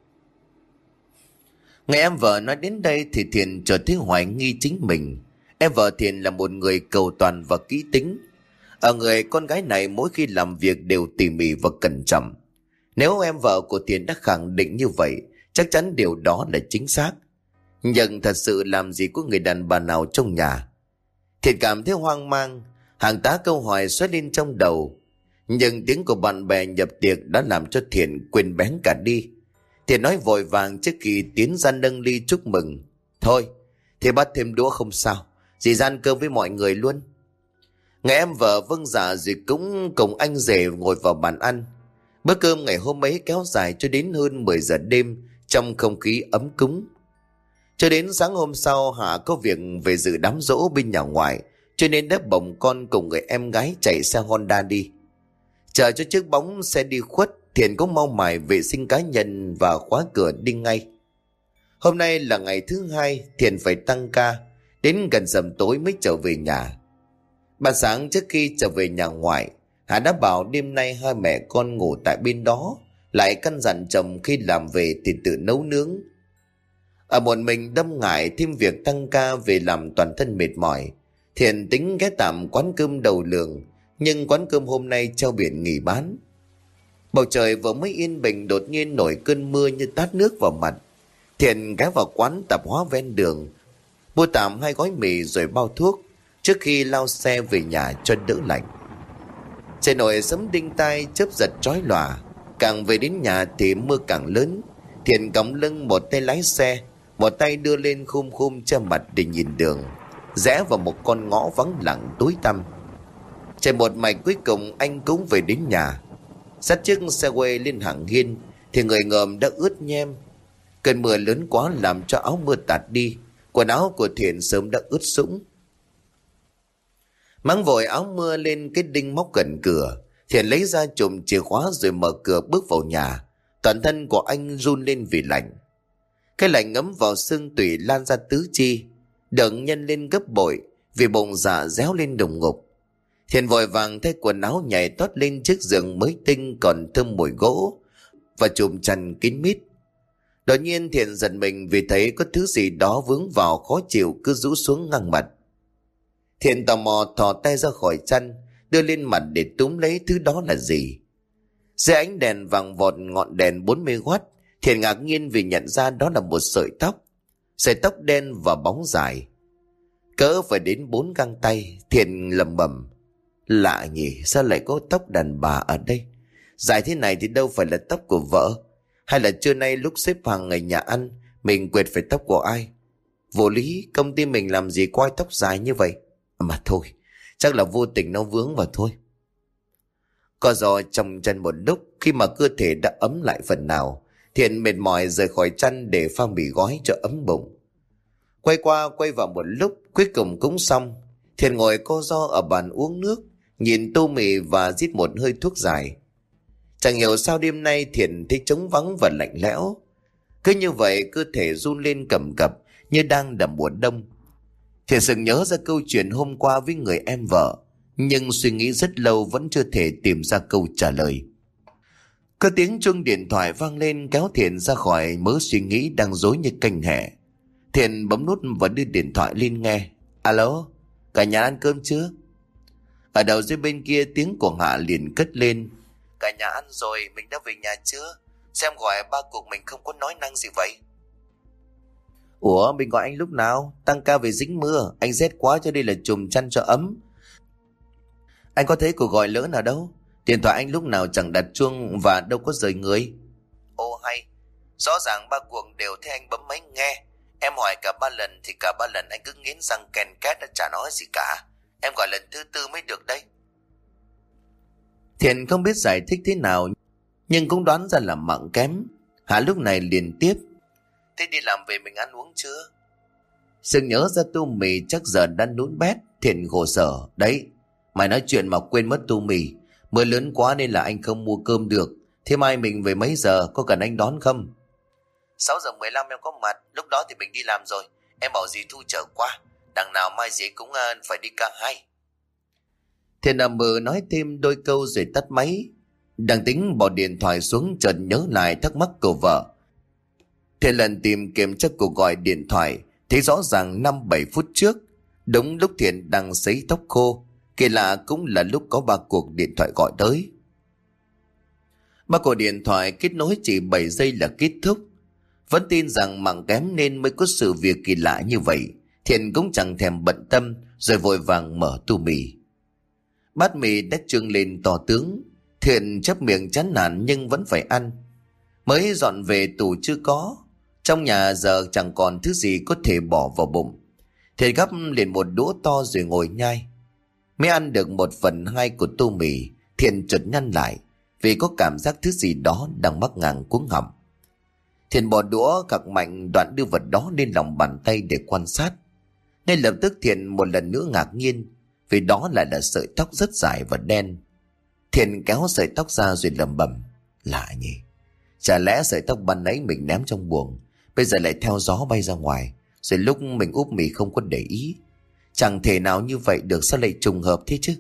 S1: Người em vợ nói đến đây thì Thiện trở thấy hoài nghi chính mình. Em vợ Thiện là một người cầu toàn và kỹ tính. Ở người con gái này mỗi khi làm việc đều tỉ mỉ và cẩn trọng. Nếu em vợ của Thiện đã khẳng định như vậy, chắc chắn điều đó là chính xác. Nhưng thật sự làm gì có người đàn bà nào trong nhà. Thiện cảm thấy hoang mang, hàng tá câu hỏi xuất lên trong đầu. Nhưng tiếng của bạn bè nhập tiệc đã làm cho Thiện quên bén cả đi. Thiện nói vội vàng trước khi tiến ra nâng ly chúc mừng. Thôi, thì bắt thêm đũa không sao, dì ra ăn cơm với mọi người luôn. Người em vợ vâng dạ rồi cũng cùng anh rể ngồi vào bàn ăn. Bữa cơm ngày hôm ấy kéo dài cho đến hơn mười giờ đêm trong không khí ấm cúng. Cho đến sáng hôm sau, Hạ có việc về dự đám giỗ bên nhà ngoại, cho nên đã bồng con cùng người em gái chạy xe Honda đi. Chờ cho chiếc bóng xe đi khuất, Thiện cũng mau mải vệ sinh cá nhân và khóa cửa đi ngay. Hôm nay là ngày thứ hai, Thiện phải tăng ca, đến gần rằm tối mới trở về nhà. Ban sáng trước khi trở về nhà ngoại, Hà đã bảo đêm nay hai mẹ con ngủ tại bên đó, lại căn dặn chồng khi làm về thì tự nấu nướng. Ở một mình đâm ngại thêm việc tăng ca về làm toàn thân mệt mỏi, Thiện tính ghé tạm quán cơm đầu lường, nhưng quán cơm hôm nay treo biển nghỉ bán. Bầu trời vừa mới yên bình đột nhiên nổi cơn mưa như tát nước vào mặt. Thiện ghé vào quán tạp hóa ven đường, mua tạm hai gói mì rồi bao thuốc trước khi lao xe về nhà cho đỡ lạnh. Trời nổi sấm đinh tai, chớp giật chói lòa. Càng về đến nhà thì mưa càng lớn. Thiện cõng lưng, một tay lái xe, một tay đưa lên khum khum che mặt để nhìn đường, rẽ vào một con ngõ vắng lặng tối tăm. Chạy một mạch cuối cùng anh cũng về đến nhà. Dắt chiếc xe quay lên hàng hiên thì người ngợm đã ướt nhem. Cơn mưa lớn quá làm cho áo mưa tạt đi, quần áo của Thiện sớm đã ướt sũng. Mang vội áo mưa lên cái đinh móc gần cửa, Thiện lấy ra chùm chìa khóa rồi mở cửa bước vào nhà. Toàn thân của anh run lên vì lạnh. Cái lạnh ngấm vào xương tủy lan ra tứ chi, đợng nhân lên gấp bội vì bụng dạ réo lên đùng ngục. Thiện vội vàng thay quần áo nhảy tót lên chiếc giường mới tinh còn thơm mùi gỗ và chùm chăn kín mít. Đột nhiên Thiện giật mình vì thấy có thứ gì đó vướng vào khó chịu cứ rũ xuống ngang mặt. Thiện tò mò thò tay ra khỏi chăn, đưa lên mặt để túm lấy thứ đó là gì. Dưới ánh đèn vàng vọt ngọn đèn bốn mươi oát, Thiện ngạc nhiên vì nhận ra đó là một sợi tóc. Sợi tóc đen và bóng dài, cỡ phải đến bốn găng tay. Thiện lẩm bẩm, lạ nhỉ, sao lại có tóc đàn bà ở đây? Dài thế này thì đâu phải là tóc của vợ? Hay là trưa nay lúc xếp hàng ngày nhà ăn mình quệt phải tóc của ai? Vô lý, công ty mình làm gì quai tóc dài như vậy? Mà thôi, chắc là vô tình nó vướng vào thôi. Co giò trong chân một lúc, khi mà cơ thể đã ấm lại phần nào, Thiện mệt mỏi rời khỏi chăn để pha mì gói cho ấm bụng. Quay qua quay vào một lúc, cuối cùng cũng xong. Thiện ngồi co ro ở bàn uống nước, nhìn tô mì và rít một hơi thuốc dài. Chẳng hiểu sao đêm nay Thiện thấy trống vắng và lạnh lẽo. Cứ như vậy cơ thể run lên cầm cập như đang đầm mùa đông. Thiện sực nhớ ra câu chuyện hôm qua với người em vợ, nhưng suy nghĩ rất lâu vẫn chưa thể tìm ra câu trả lời. Có tiếng chuông điện thoại vang lên kéo Thiện ra khỏi mớ suy nghĩ đang rối như canh hẹ. Thiện bấm nút và đưa điện thoại lên nghe. Alo, cả nhà ăn cơm chưa? Ở đầu dưới bên kia tiếng của Hạ liền cất lên. Cả nhà ăn rồi, mình đã về nhà chưa? Xem gọi ba cuộc mình không có nói năng gì vậy? Ủa, mình gọi anh lúc nào? Tăng ca về dính mưa, anh rét quá cho đây là chùm chăn cho ấm. Anh có thấy cuộc gọi lỡ nào đâu? Điện thoại anh lúc nào chẳng đặt chuông và đâu có rời người. Ô hay, rõ ràng ba cuộc đều thấy anh bấm máy nghe. Em hỏi cả ba lần thì cả ba lần anh cứ nghiến răng ken két đã chả nói gì cả. Em gọi lần thứ tư mới được đây. Thiện không biết giải thích thế nào, nhưng cũng đoán ra là mạng kém. Hạ lúc này liền tiếp. Thế đi làm về mình ăn uống chưa? Sừng nhớ ra tô mì chắc giờ đã nún bét. Thiện khổ sở. Đấy, mày nói chuyện mà quên mất tô mì. Mưa lớn quá nên là anh không mua cơm được. Thế mai mình về mấy giờ, có cần anh đón không? Sáu giờ mười lăm em có mặt. Lúc đó thì mình đi làm rồi. Em bảo dì Thu chở qua. Đằng nào mai dì cũng uh, phải đi ca hai. Thiện nằm mơ nói thêm đôi câu rồi tắt máy. Đang tính bỏ điện thoại xuống, chợt nhớ lại thắc mắc của vợ. Thiện lần tìm kiếm chắc cuộc gọi điện thoại, thấy rõ ràng năm bảy phút trước, đúng lúc Thiện đang sấy tóc khô. Kỳ lạ cũng là lúc có ba cuộc điện thoại gọi tới. Ba cuộc điện thoại kết nối chỉ bảy giây là kết thúc. Vẫn tin rằng mạng kém nên mới có sự việc kỳ lạ như vậy. Thiện cũng chẳng thèm bận tâm, rồi vội vàng mở tô mì. Bát mì đã trưng lên to tướng. Thiện chép miệng chán nản nhưng vẫn phải ăn. Mới dọn về tủ chưa có. Trong nhà giờ chẳng còn thứ gì có thể bỏ vào bụng. Thiện gắp liền một đũa to rồi ngồi nhai. Mới ăn được một phần hai của tô mì, Thiện chợt nhăn lại, vì có cảm giác thứ gì đó đang mắc ngang cuống họng. Thiện bỏ đũa gặc mạnh đoạn đưa vật đó lên lòng bàn tay để quan sát. Nên lập tức Thiện một lần nữa ngạc nhiên, vì đó lại là sợi tóc rất dài và đen. Thiện kéo sợi tóc ra rồi lẩm bẩm, lạ nhỉ, chả lẽ sợi tóc ban nãy mình ném trong buồng bây giờ lại theo gió bay ra ngoài, rồi lúc mình úp mì không có để ý. Chẳng thể nào như vậy được, sao lại trùng hợp thế chứ?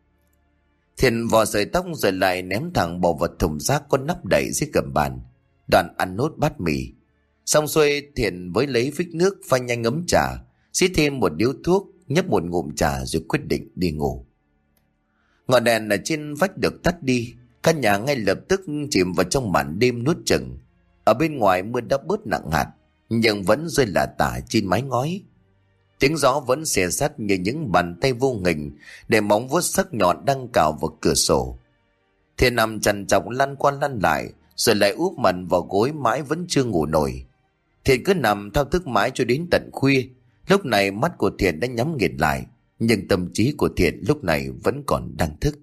S1: Thiện vò sợi tóc rồi lại ném thẳng bỏ vào thùng rác có nắp đậy dưới gầm bàn. Đoạn ăn nốt bát mì. Xong xuôi, Thiện với lấy phích nước pha nhanh ấm trà, xí thêm một điếu thuốc, nhấp một ngụm trà rồi quyết định đi ngủ. Ngọn đèn ở trên vách được tắt đi, căn nhà ngay lập tức chìm vào trong màn đêm nuốt chửng. Ở bên ngoài mưa đã bớt nặng hạt, nhưng vẫn rơi lả tả trên mái ngói. Tiếng gió vẫn xè sắt như những bàn tay vô hình để móng vuốt sắc nhọn đang cào vào cửa sổ. Thiện nằm trằn trọc lăn qua lăn lại, rồi lại úp mặt vào gối mãi vẫn chưa ngủ nổi. Thiện cứ nằm thao thức mãi cho đến tận khuya. Lúc này mắt của Thiện đã nhắm nghiền lại, nhưng tâm trí của Thiện lúc này vẫn còn đang thức.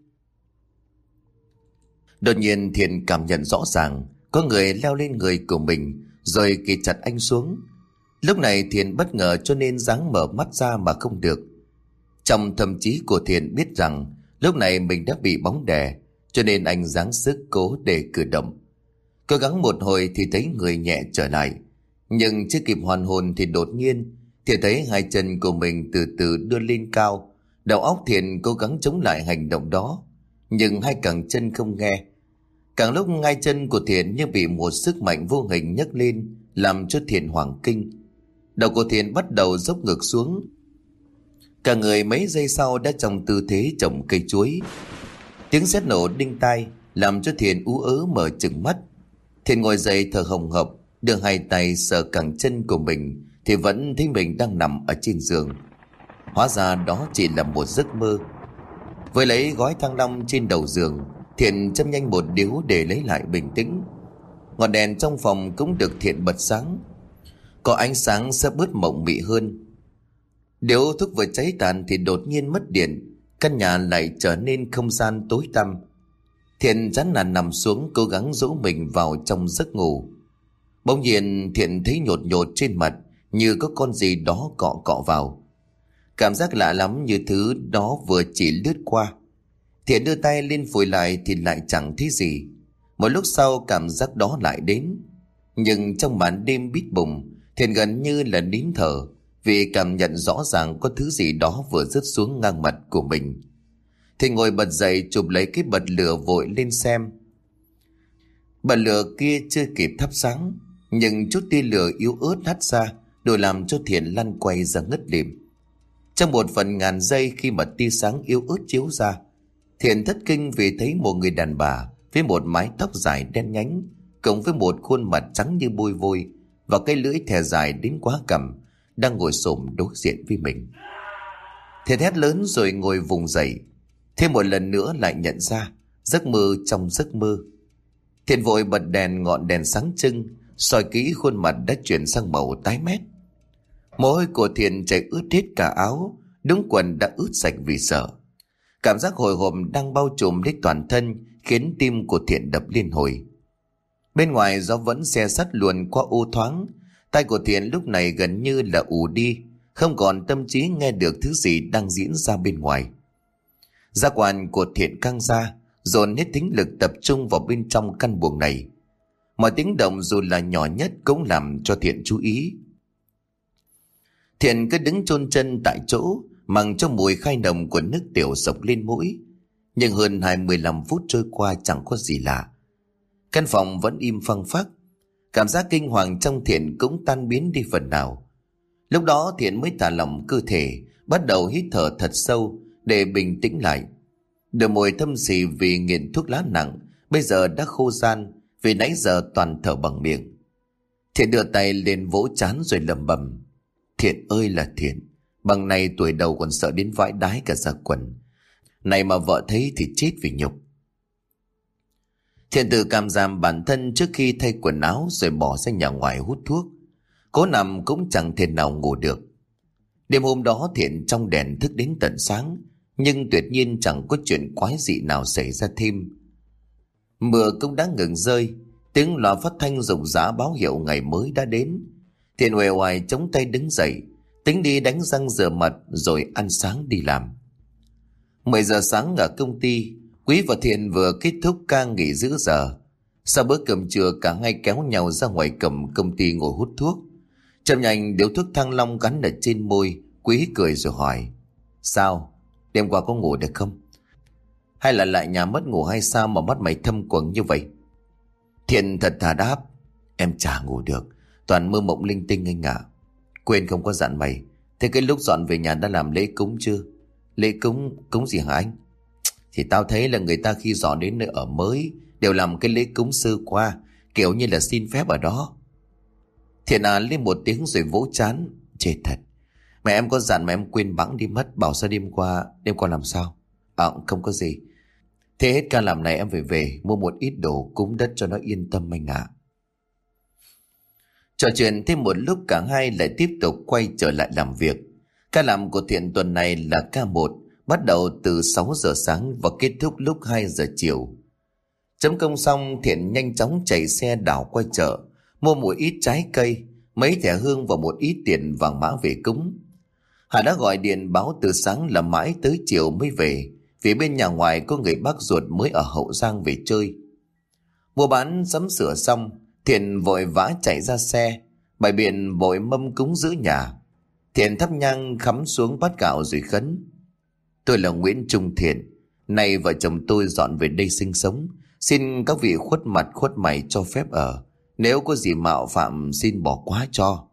S1: Đột nhiên Thiện cảm nhận rõ ràng có người leo lên người của mình rồi kì chặt anh xuống. Lúc này Thiện bất ngờ cho nên dáng mở mắt ra mà không được. Trong tâm trí của Thiện biết rằng lúc này mình đã bị bóng đè, cho nên anh dáng sức cố để cử động. Cố gắng một hồi thì thấy người nhẹ trở lại, nhưng chưa kịp hoàn hồn thì đột nhiên Thiện thấy hai chân của mình từ từ đưa lên cao. Đầu óc Thiện cố gắng chống lại hành động đó, nhưng hai cẳng chân không nghe. Càng lúc hai chân của Thiện như bị một sức mạnh vô hình nhấc lên, làm cho Thiện hoảng kinh. Đầu của Thiện bắt đầu dốc ngược xuống. Cả người mấy giây sau đã trong tư thế trồng cây chuối. Tiếng sét nổ đinh tai làm cho Thiện ú ớ mở trừng mắt. Thiện ngồi dậy thở hồng hộc, đưa hai tay sờ cẳng chân của mình thì vẫn thấy mình đang nằm ở trên giường. Hóa ra đó chỉ là một giấc mơ. Với lấy gói thăng long trên đầu giường, Thiện châm nhanh một điếu để lấy lại bình tĩnh. Ngọn đèn trong phòng cũng được Thiện bật sáng. Có ánh sáng sẽ bớt mộng mị hơn. Điếu thuốc vừa cháy tàn thì đột nhiên mất điện. Căn nhà lại trở nên không gian tối tăm. Thiện chán nản nằm xuống cố gắng dỗ mình vào trong giấc ngủ. Bỗng nhiên Thiện thấy nhột nhột trên mặt, như có con gì đó cọ cọ vào. Cảm giác lạ lắm như thứ đó vừa chỉ lướt qua. Thiện đưa tay lên phủi lại thì lại chẳng thấy gì. Một lúc sau cảm giác đó lại đến. Nhưng trong màn đêm bít bùng, Thiện gần như là nín thở, vì cảm nhận rõ ràng có thứ gì đó vừa rớt xuống ngang mặt của mình. Thiện ngồi bật dậy chụp lấy cái bật lửa vội lên xem. Bật lửa kia chưa kịp thắp sáng, nhưng chút tia lửa yếu ớt hắt ra đủ làm cho Thiện lăn quay ra ngất lịm. Trong một phần ngàn giây khi mà tia sáng yếu ớt chiếu ra, Thiện thất kinh vì thấy một người đàn bà với một mái tóc dài đen nhánh, cộng với một khuôn mặt trắng như bôi vôi và cái lưỡi thè dài đến quá cằm, đang ngồi xổm đối diện với mình. Thiện hét lớn rồi ngồi vùng dậy. Thêm một lần nữa lại nhận ra giấc mơ trong giấc mơ. Thiện vội bật đèn, ngọn đèn sáng trưng soi kỹ khuôn mặt đã chuyển sang màu tái mét. Mồ hôi của Thiện chảy ướt hết cả áo, đúng quần đã ướt sạch vì sợ. Cảm giác hồi hộp đang bao trùm lấy toàn thân khiến tim của Thiện đập liên hồi. Bên ngoài gió vẫn xe sắt luồn qua ô thoáng. Tai của Thiện lúc này gần như là ù đi, không còn tâm trí nghe được thứ gì đang diễn ra bên ngoài. Giác quan của Thiện căng ra, dồn hết thính lực tập trung vào bên trong căn buồng này. Mọi tiếng động dù là nhỏ nhất cũng làm cho Thiện chú ý. Thiện cứ đứng chôn chân tại chỗ, mặc cho mùi khai nồng của nước tiểu sộc lên mũi. Nhưng hơn hai mươi lăm phút trôi qua chẳng có gì lạ. Căn phòng vẫn im phăng phắc. Cảm giác kinh hoàng trong Thiện cũng tan biến đi phần nào. Lúc đó Thiện mới thả lỏng cơ thể, bắt đầu hít thở thật sâu để bình tĩnh lại. Đôi môi thâm xì vì nghiện thuốc lá nặng bây giờ đã khô ran, vì nãy giờ toàn thở bằng miệng. Thiện đưa tay lên vỗ trán rồi lẩm bẩm: Thiện ơi là Thiện, bằng này tuổi đầu còn sợ đến vãi đái cả ra quần. Này mà vợ thấy thì chết vì nhục. Thiện tự cảm giảm bản thân trước khi thay quần áo rồi bỏ ra nhà ngoài hút thuốc. Cố nằm cũng chẳng thể nào ngủ được. Đêm hôm đó Thiện trong đèn thức đến tận sáng, nhưng tuyệt nhiên chẳng có chuyện quái dị nào xảy ra thêm. Mưa cũng đã ngừng rơi, tiếng loa phát thanh rục rã báo hiệu ngày mới đã đến. Thiện uể oải chống tay đứng dậy, tính đi đánh răng rửa mặt rồi ăn sáng đi làm. Mười giờ sáng ở công ty, Quý và Thiện vừa kết thúc ca nghỉ giữa giờ. Sau bữa cơm trưa cả hai kéo nhau ra ngoài cầm công ty ngồi hút thuốc. Chậm nhanh điếu thuốc Thăng Long gắn ở trên môi, Quý cười rồi hỏi: Sao? Đêm qua có ngủ được không? Hay là lại nhà mất ngủ hay sao mà mắt mày thâm quầng như vậy? Thiện thật thà đáp: Em chả ngủ được, toàn mơ mộng linh tinh anh ạ. Quên không có dặn mày. Thế cái lúc dọn về nhà đã làm lễ cúng chưa? Lễ cúng? Cúng gì hả anh? Thì tao thấy là người ta khi dọn đến nơi ở mới đều làm cái lễ cúng sơ qua, kiểu như là xin phép ở đó. Thiện à lên một tiếng rồi vỗ trán: Chết thật, mẹ em có dặn mà em quên bẵng đi mất. Bảo sao đêm qua Đêm qua làm sao? À không có gì. Thế hết ca làm này em phải về mua một ít đồ cúng đất cho nó yên tâm anh ạ. À. Trò chuyện thêm một lúc cả hai lại tiếp tục quay trở lại làm việc. Ca làm của Thiện tuần này là ca một, bắt đầu từ sáu giờ sáng và kết thúc lúc hai giờ chiều. Chấm công xong, Thiện nhanh chóng chạy xe đảo qua chợ, mua một ít trái cây, mấy thẻ hương và một ít tiền vàng mã về cúng. Hà đã gọi điện báo từ sáng là mãi tới chiều mới về, vì bên nhà ngoài có người bác ruột mới ở Hậu Giang về chơi. Mua bán sắm sửa xong, Thiện vội vã chạy ra xe, bày biện vội mâm cúng giữ nhà. Thiện thắp nhang khắm xuống bát gạo rồi khấn: Tôi là Nguyễn Trung Thiện, nay vợ chồng tôi dọn về đây sinh sống, xin các vị khuất mặt khuất mày cho phép ở, nếu có gì mạo phạm xin bỏ qua cho.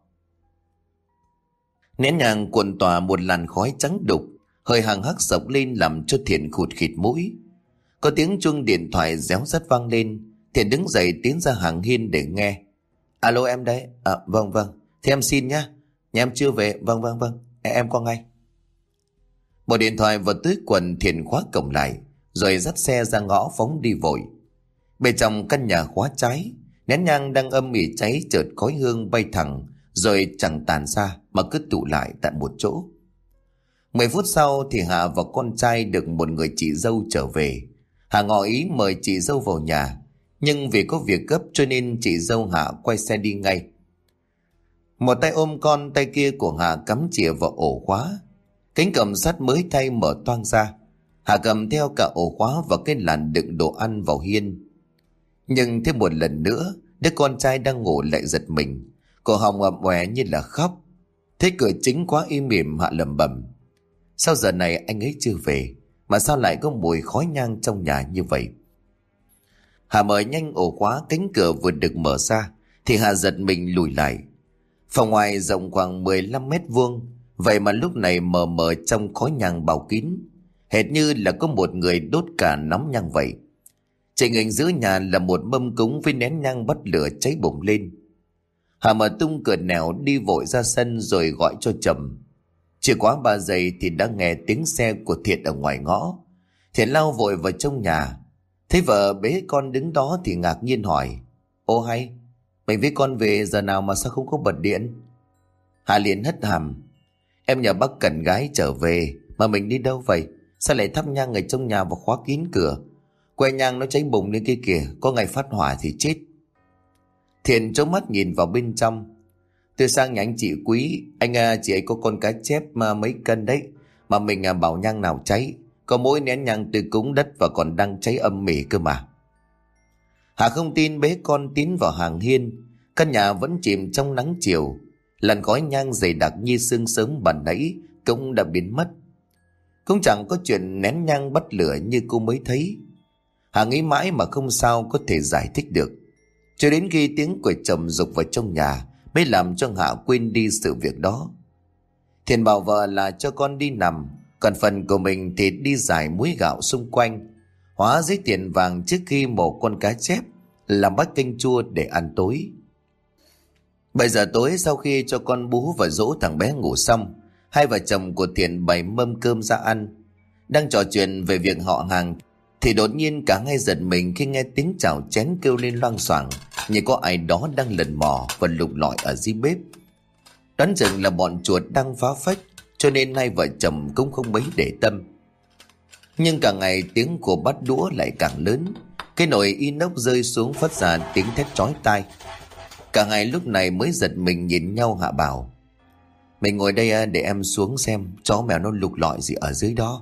S1: Nén nhang cuồn tỏa một làn khói trắng đục, hơi hàng hắc sộc lên làm cho Thiện khụt khịt mũi. Có tiếng chuông điện thoại réo rắt vang lên. Thiện đứng dậy tiến ra hàng hiên để nghe. Alo em đấy. À vâng vâng, thế em xin nhá. Nhà em chưa về. Vâng vâng vâng, em qua ngay. Một điện thoại vào túi quần, Thiện khóa cổng lại rồi dắt xe ra ngõ phóng đi vội. Bên trong căn nhà khóa trái, nén nhang đang âm ỉ cháy chợt khói hương bay thẳng rồi chẳng tàn ra mà cứ tụ lại tại một chỗ. Mười phút sau thì Hà và con trai được một người chị dâu trở về. Hà ngỏ ý mời chị dâu vào nhà, nhưng vì có việc gấp cho nên chị dâu Hà quay xe đi ngay. Một tay ôm con, tay kia của Hà cắm chìa vào ổ khóa. Cánh cổng sắt mới thay mở toang ra. Hà cầm theo cả ổ khóa và cái làn đựng đồ ăn vào hiên. Nhưng thêm một lần nữa, đứa con trai đang ngủ lại giật mình, cổ họng ậm òe như là khóc. Thấy cửa chính quá im ỉm, Hạ lẩm bẩm: Sao giờ này anh ấy chưa về, mà sao lại có mùi khói nhang trong nhà như vậy? Hà mở nhanh ổ khóa, cánh cửa vừa được mở ra thì Hà giật mình lùi lại. Phòng ngoài rộng khoảng mười lăm mét vuông, vậy mà lúc này mờ mờ trong khói nhang bao kín, hệt như là có một người đốt cả nắm nhang vậy. Trên ngành giữa nhà là một mâm cúng với nén nhang bắt lửa cháy bùng lên. Hà mở tung cửa nẻo đi vội ra sân rồi gọi cho chồng. Chưa quá ba giây thì đã nghe tiếng xe của Thiện ở ngoài ngõ. Thiện lao vội vào trong nhà, thấy vợ bế con đứng đó thì ngạc nhiên hỏi: Ô hay, mày với con về giờ nào mà sao không có bật điện? Hà liền hất hàm: Em nhờ bác cần gái trở về, mà mình đi đâu vậy? Sao lại thắp nhang ở trong nhà và khóa kín cửa? Que nhang nó cháy bùng lên kia kìa, có ngày phát hỏa thì chết. Thiện trố mắt nhìn vào bên trong. Tôi sang nhà anh chị Quý. Anh à, chị ấy có con cá chép mà mấy cân đấy. Mà mình à, bảo nhang nào cháy. Có mỗi nén nhang tôi cúng đất và còn đang cháy âm mỉ cơ mà. Hà không tin, bế con tiến vào hàng hiên. Căn nhà vẫn chìm trong nắng chiều. Làn khói nhang dày đặc như sương sớm ban nãy cũng đã biến mất. Cũng chẳng có chuyện nén nhang bắt lửa như cô mới thấy. Hà nghĩ mãi mà không sao có thể giải thích được. Cho đến khi tiếng của chồng rục vào trong nhà mới làm cho Hạ quên đi sự việc đó. Thiện bảo vợ là cho con đi nằm, còn phần của mình thì đi giải muối gạo xung quanh, hóa giấy tiền vàng trước khi mổ con cá chép, làm bát canh chua để ăn tối. Bảy giờ tối, sau khi cho con bú và dỗ thằng bé ngủ xong, hai vợ chồng của Thiện bày mâm cơm ra ăn. Đang trò chuyện về việc họ hàng thì đột nhiên cả hai giật mình khi nghe tiếng chảo chén kêu lên loang xoảng, như có ai đó đang lần mò và lục lọi ở dưới bếp. Đoán chừng là bọn chuột đang phá phách, cho nên hai vợ chồng cũng không mấy để tâm. Nhưng càng ngày tiếng của bát đũa lại càng lớn, cái nồi inox rơi xuống phát ra tiếng thét chói tai. Cả hai lúc này mới giật mình nhìn nhau. Hạ bảo: "Mình ngồi đây để em xuống xem chó mèo nó lục lọi gì ở dưới đó."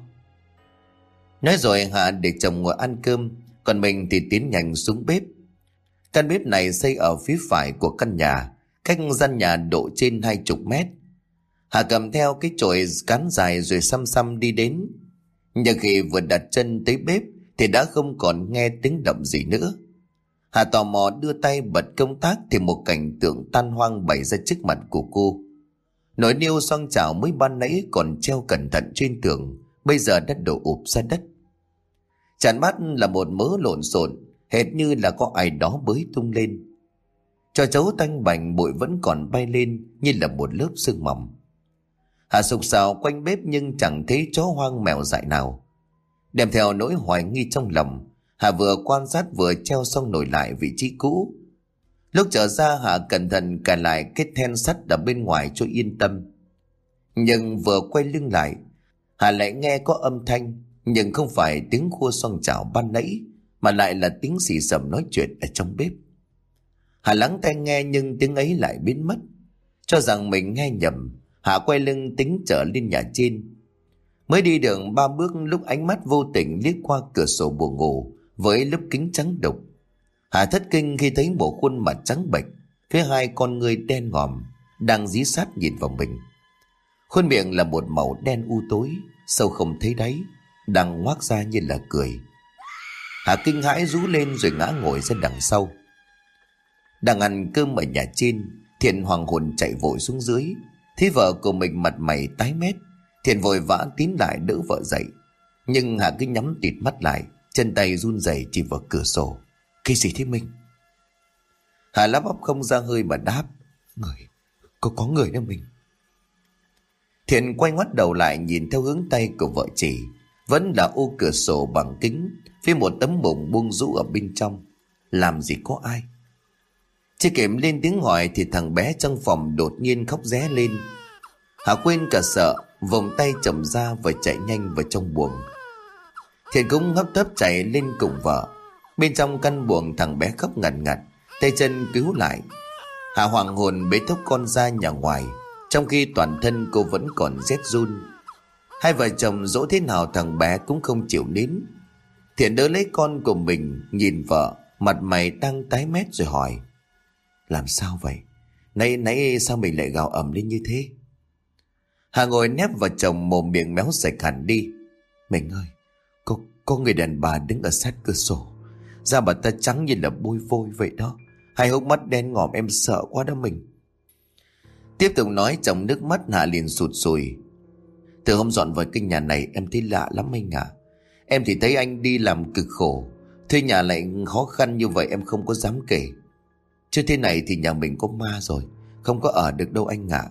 S1: Nói rồi Hạ để chồng ngồi ăn cơm, còn mình thì tiến nhanh xuống bếp. Căn bếp này xây ở phía phải của căn nhà, cách gian nhà độ trên hai chục mét. Hạ cầm theo cái chổi cán dài rồi xăm xăm đi đến. Nhưng khi vừa đặt chân tới bếp thì đã không còn nghe tiếng động gì nữa. Hạ tò mò đưa tay bật công tắc thì một cảnh tượng tan hoang bày ra trước mặt của cô. Nồi niêu xoong chảo mới ban nãy còn treo cẩn thận trên tường, bây giờ đã đổ ụp ra đất. Tràn mắt là một mớ lộn xộn, hệt như là có ai đó bới tung lên. Cho chấu tanh bành, bụi vẫn còn bay lên như là một lớp sương mỏng. Hạ sục sạo quanh bếp nhưng chẳng thấy chó hoang mèo dại nào. Đem theo nỗi hoài nghi trong lòng, Hạ vừa quan sát vừa treo xong nồi lại vị trí cũ. Lúc trở ra, Hạ cẩn thận cài lại cái then sắt ở bên ngoài cho yên tâm. Nhưng vừa quay lưng lại, Hạ lại nghe có âm thanh, nhưng không phải tiếng khua xoong chảo ban nãy, mà lại là tiếng xì xầm nói chuyện ở trong bếp. Hạ lắng tai nghe nhưng tiếng ấy lại biến mất. Cho rằng mình nghe nhầm, Hạ quay lưng tính trở lên nhà trên. Mới đi được ba bước, lúc ánh mắt vô tình liếc qua cửa sổ buồng ngủ với lớp kính trắng đục, Hạ thất kinh khi thấy bộ khuôn mặt trắng bệch với hai con ngươi đen ngòm đang dí sát nhìn vào mình. Khuôn miệng là một màu đen u tối, sâu không thấy đáy, đang ngoác ra như là cười. Hạ kinh hãi rú lên rồi ngã ngồi ra đằng sau. Đang ăn cơm ở nhà trên, Thiện hoàng hồn chạy vội xuống dưới, thấy vợ của mình mặt mày tái mét. Thiện vội vã tiến lại đỡ vợ dậy, nhưng Hạ cứ nhắm tịt mắt lại, chân tay run rẩy chỉ vào cửa sổ. "Cái gì thế Minh?" Hạ lắp bắp không ra hơi mà đáp: "Người, có có người đó mình." Thiện quay ngoắt đầu lại nhìn theo hướng tay của vợ chỉ, vẫn là ô cửa sổ bằng kính với một tấm mùng buông rũ ở bên trong. Làm gì có ai. Chưa kịp lên tiếng hỏi thì thằng bé trong phòng đột nhiên khóc ré lên. Hạ quên cả sợ, vòng tay chầm ra và chạy nhanh vào trong buồng. Thiện cũng hấp tấp chạy lên cùng vợ. Bên trong căn buồng thằng bé khóc ngặt ngặt, tay chân cứu lại. Hạ hoàng hồn bế thốc con ra nhà ngoài, trong khi toàn thân cô vẫn còn rét run. Hai vợ chồng dỗ thế nào thằng bé cũng không chịu nín. Thiện đỡ lấy con của mình, nhìn vợ, mặt mày đang tái mét rồi hỏi: "Làm sao vậy? Nãy nãy sao mình lại gào ầm lên như thế?" Hà ngồi nép vào chồng, mồm miệng méo sạch hẳn đi. "Mình ơi, có, có người đàn bà đứng ở sát cửa sổ. Da bà ta trắng như là bôi vôi vậy đó. Hai hốc mắt đen ngòm, em sợ quá đó mình." Tiếp tục nói, chồng nước mắt Hạ liền sụt sùi. "Từ hôm dọn vào căn nhà này em thấy lạ lắm anh ạ. À. Em thì thấy anh đi làm cực khổ, thuê nhà lại khó khăn như vậy em không có dám kể. Chứ thế này thì nhà mình có ma rồi, không có ở được đâu anh ạ." À.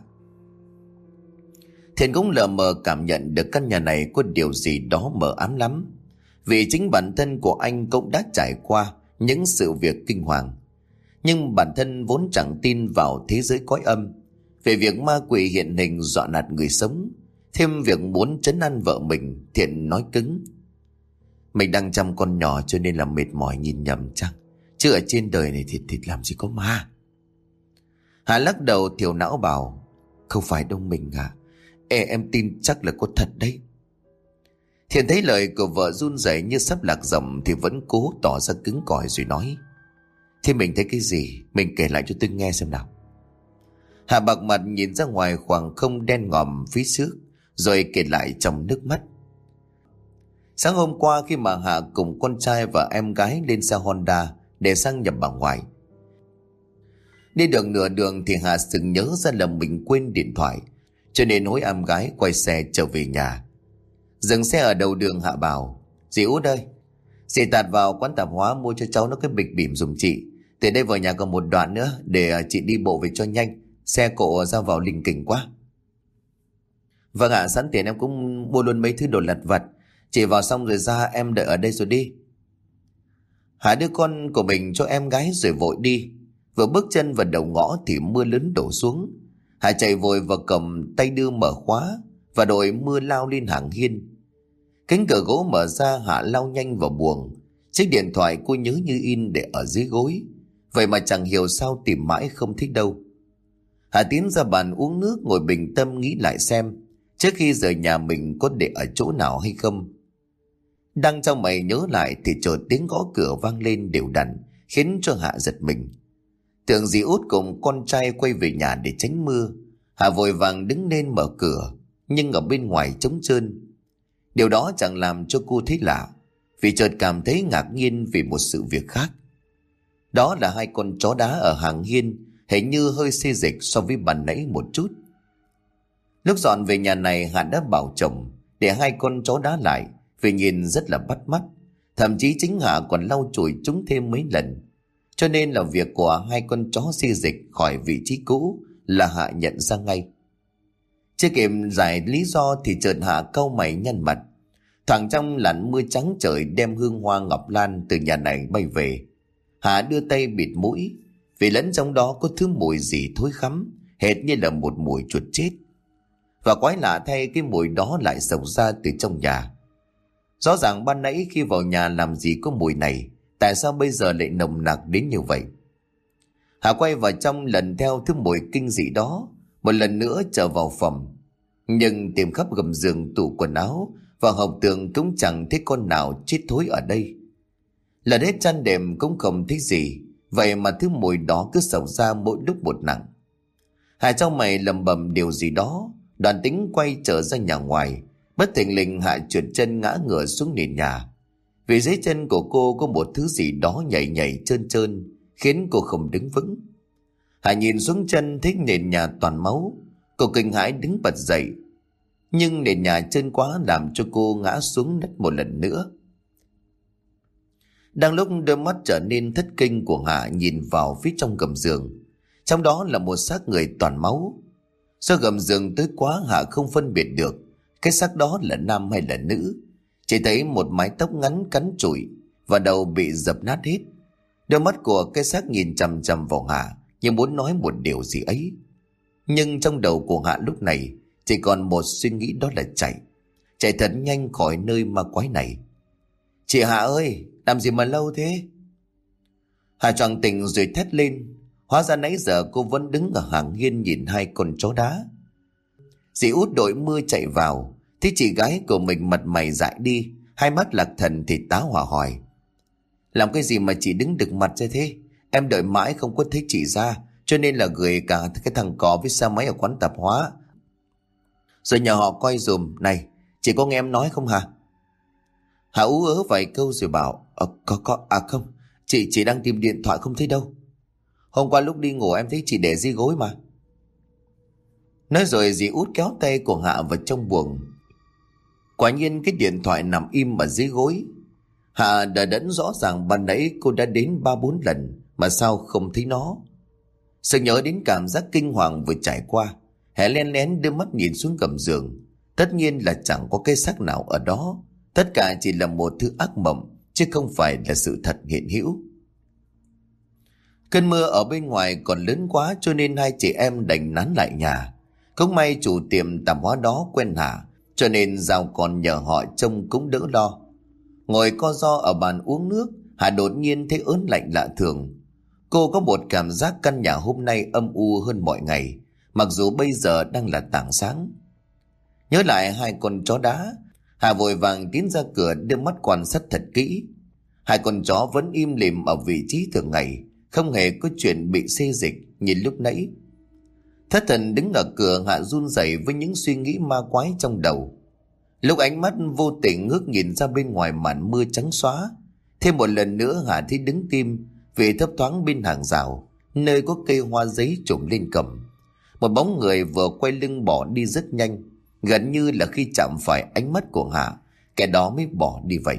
S1: Thiện cũng lờ mờ cảm nhận được căn nhà này có điều gì đó mờ ám lắm, vì chính bản thân của anh cũng đã trải qua những sự việc kinh hoàng. Nhưng bản thân vốn chẳng tin vào thế giới cõi âm, về việc ma quỷ hiện hình dọa nạt người sống, thêm việc muốn trấn an vợ mình. Thiện nói cứng: "Mình đang chăm con nhỏ cho nên là mệt mỏi nhìn nhầm chăng, chứ ở trên đời này thì, thì làm gì có ma." Hà lắc đầu thiểu não bảo: Không phải đâu mình à, Ê, em tin chắc là có thật đấy. Thiện thấy lời của vợ run rẩy như sắp lạc giọng thì vẫn cố tỏ ra cứng cỏi rồi nói: Thế mình thấy cái gì? Mình kể lại cho tôi nghe xem nào. Hà bạc mặt nhìn ra ngoài khoảng không đen ngòm phía trước, rồi kể lại trong nước mắt. Sáng hôm qua khi mà Hà cùng con trai và em gái lên xe Honda để sang nhập bà ngoại, đi được nửa đường thì Hà sực nhớ ra là mình quên điện thoại, cho nên hối em gái quay xe trở về nhà. Dừng xe ở đầu đường, Hạ bảo: Dì Út ơi, dì tạt vào quán tạp hóa mua cho cháu nó cái bịch bỉm dùng chị. Từ đây vào nhà còn một đoạn nữa để chị đi bộ về cho nhanh, xe cộ ra vào lình kình quá. Vâng ạ, sẵn tiền em cũng mua luôn mấy thứ đồ lặt vặt. Chị vào xong rồi ra, em đợi ở đây rồi đi. Hà đưa con của mình cho em gái rồi vội đi. Vừa bước chân vào đầu ngõ thì mưa lớn đổ xuống. Hà chạy vội vào cầm tay đưa mở khóa và đội mưa lao lên hàng hiên. Cánh cửa gỗ mở ra, Hà lao nhanh vào buồng. Chiếc điện thoại cô nhớ như in để ở dưới gối, vậy mà chẳng hiểu sao tìm mãi không thích đâu. Hà tiến ra bàn uống nước, ngồi bình tâm nghĩ lại xem trước khi rời nhà mình có để ở chỗ nào hay không. Đang trong mày nhớ lại thì chợt tiếng gõ cửa vang lên đều đặn, khiến cho Hạ giật mình. Tưởng dì Út cùng con trai quay về nhà để tránh mưa. Hạ vội vàng đứng lên mở cửa, nhưng ở bên ngoài trống trơn. Điều đó chẳng làm cho cô thấy lạ, vì chợt cảm thấy ngạc nhiên vì một sự việc khác. Đó là hai con chó đá ở hàng hiên, hình như hơi xê dịch so với ban nãy một chút. Lúc dọn về nhà này, Hạ đã bảo chồng để hai con chó đá lại vì nhìn rất là bắt mắt. Thậm chí chính Hạ còn lau chùi chúng thêm mấy lần. Cho nên là việc của hai con chó xê dịch khỏi vị trí cũ là Hạ nhận ra ngay. Chưa kịp giải lý do thì chợt Hạ cau mày nhăn mặt. Thoảng trong làn mưa trắng trời đem hương hoa ngọc lan từ nhà này bay về, Hạ đưa tay bịt mũi, vì lẫn trong đó có thứ mùi gì thối khắm, hệt như là một mùi chuột chết. Và quái lạ thay, cái mùi đó lại xộc ra từ trong nhà. Rõ ràng ban nãy khi vào nhà làm gì có mùi này, tại sao bây giờ lại nồng nặc đến như vậy? Hạ quay vào trong lần theo thứ mùi kinh dị đó, một lần nữa trở vào phòng. Nhưng tìm khắp gầm giường, tủ quần áo và hộc tường cũng chẳng thấy con nào chết thối ở đây. Lần hết chăn đệm cũng không thấy gì, vậy mà thứ mùi đó cứ xộc ra mỗi lúc một nặng. Hạ trong mày lầm bầm điều gì đó, Đoàn Tính quay trở ra nhà ngoài. Bất thình lình Hạ trượt chân ngã ngửa xuống nền nhà. Vì dưới chân của cô có một thứ gì đó nhảy nhảy trơn trơn, khiến cô không đứng vững. Hạ nhìn xuống chân thấy nền nhà toàn máu. Cô kinh hãi đứng bật dậy, nhưng nền nhà trơn quá làm cho cô ngã xuống đất một lần nữa. Đang lúc đôi mắt trở nên thất kinh của Hạ nhìn vào phía trong gầm giường, trong đó là một xác người toàn máu. Do gầm giường tối quá, Hạ không phân biệt được cái xác đó là nam hay là nữ. Chỉ thấy một mái tóc ngắn cắn trụi và đầu bị dập nát hết. Đôi mắt của cái xác nhìn chằm chằm vào Hạ như muốn nói một điều gì ấy. Nhưng trong đầu của Hạ lúc này chỉ còn một suy nghĩ, đó là chạy. Chạy thật nhanh khỏi nơi ma quái này. Chị Hạ ơi, làm gì mà lâu thế? Hạ choàng tỉnh rồi thét lên. Hóa ra nãy giờ cô vẫn đứng ở hàng hiên nhìn hai con chó đá. Dì Út đội mưa chạy vào, thấy chị gái của mình mặt mày dại đi, hai mắt lạc thần thì tá hỏa hỏi: Làm cái gì mà chị đứng đực mặt ra thế? Em đợi mãi không có thấy chị ra, cho nên là gửi cả cái thằng cò với xe máy ở quán tạp hóa, rồi nhờ họ coi dùm. Này, chị có nghe em nói không hả? Hạ ú ớ vài câu rồi bảo: Ờ, có, có, à không, chị chỉ đang tìm điện thoại không thấy đâu. Hôm qua lúc đi ngủ em thấy chị để dưới gối mà. Nói rồi dì Út kéo tay của Hạ vào trong buồng. Quả nhiên cái điện thoại nằm im ở dưới gối. Hạ đã đẫn rõ ràng ban nãy cô đã đến ba bốn lần mà sao không thấy nó. Sự nhớ đến cảm giác kinh hoàng vừa trải qua, Hạ len lén đưa mắt nhìn xuống gầm giường. Tất nhiên là chẳng có cái xác nào ở đó. Tất cả chỉ là một thứ ác mộng, chứ không phải là sự thật hiện hữu. Cơn mưa ở bên ngoài còn lớn quá, cho nên hai chị em đành nán lại nhà. Cũng may chủ tiệm tạp hóa đó quen Hạ, cho nên Giao còn nhờ họ trông cũng đỡ lo. Ngồi co ro ở bàn uống nước, Hạ đột nhiên thấy ớn lạnh lạ thường. Cô có một cảm giác căn nhà hôm nay âm u hơn mọi ngày, mặc dù bây giờ đang là tảng sáng. Nhớ lại hai con chó đá, Hà vội vàng tiến ra cửa đưa mắt quan sát thật kỹ. Hai con chó vẫn im lìm ở vị trí thường ngày, không hề có chuyện bị xê dịch như lúc nãy. Thất thần đứng ở cửa, Hạ run rẩy với những suy nghĩ ma quái trong đầu. Lúc ánh mắt vô tình ngước nhìn ra bên ngoài màn mưa trắng xóa, thêm một lần nữa Hạ thấy đứng tim vì thấp thoáng bên hàng rào, nơi có cây hoa giấy trùm lên cầm. Một bóng người vừa quay lưng bỏ đi rất nhanh, gần như là khi chạm phải ánh mắt của Hạ, kẻ đó mới bỏ đi vậy.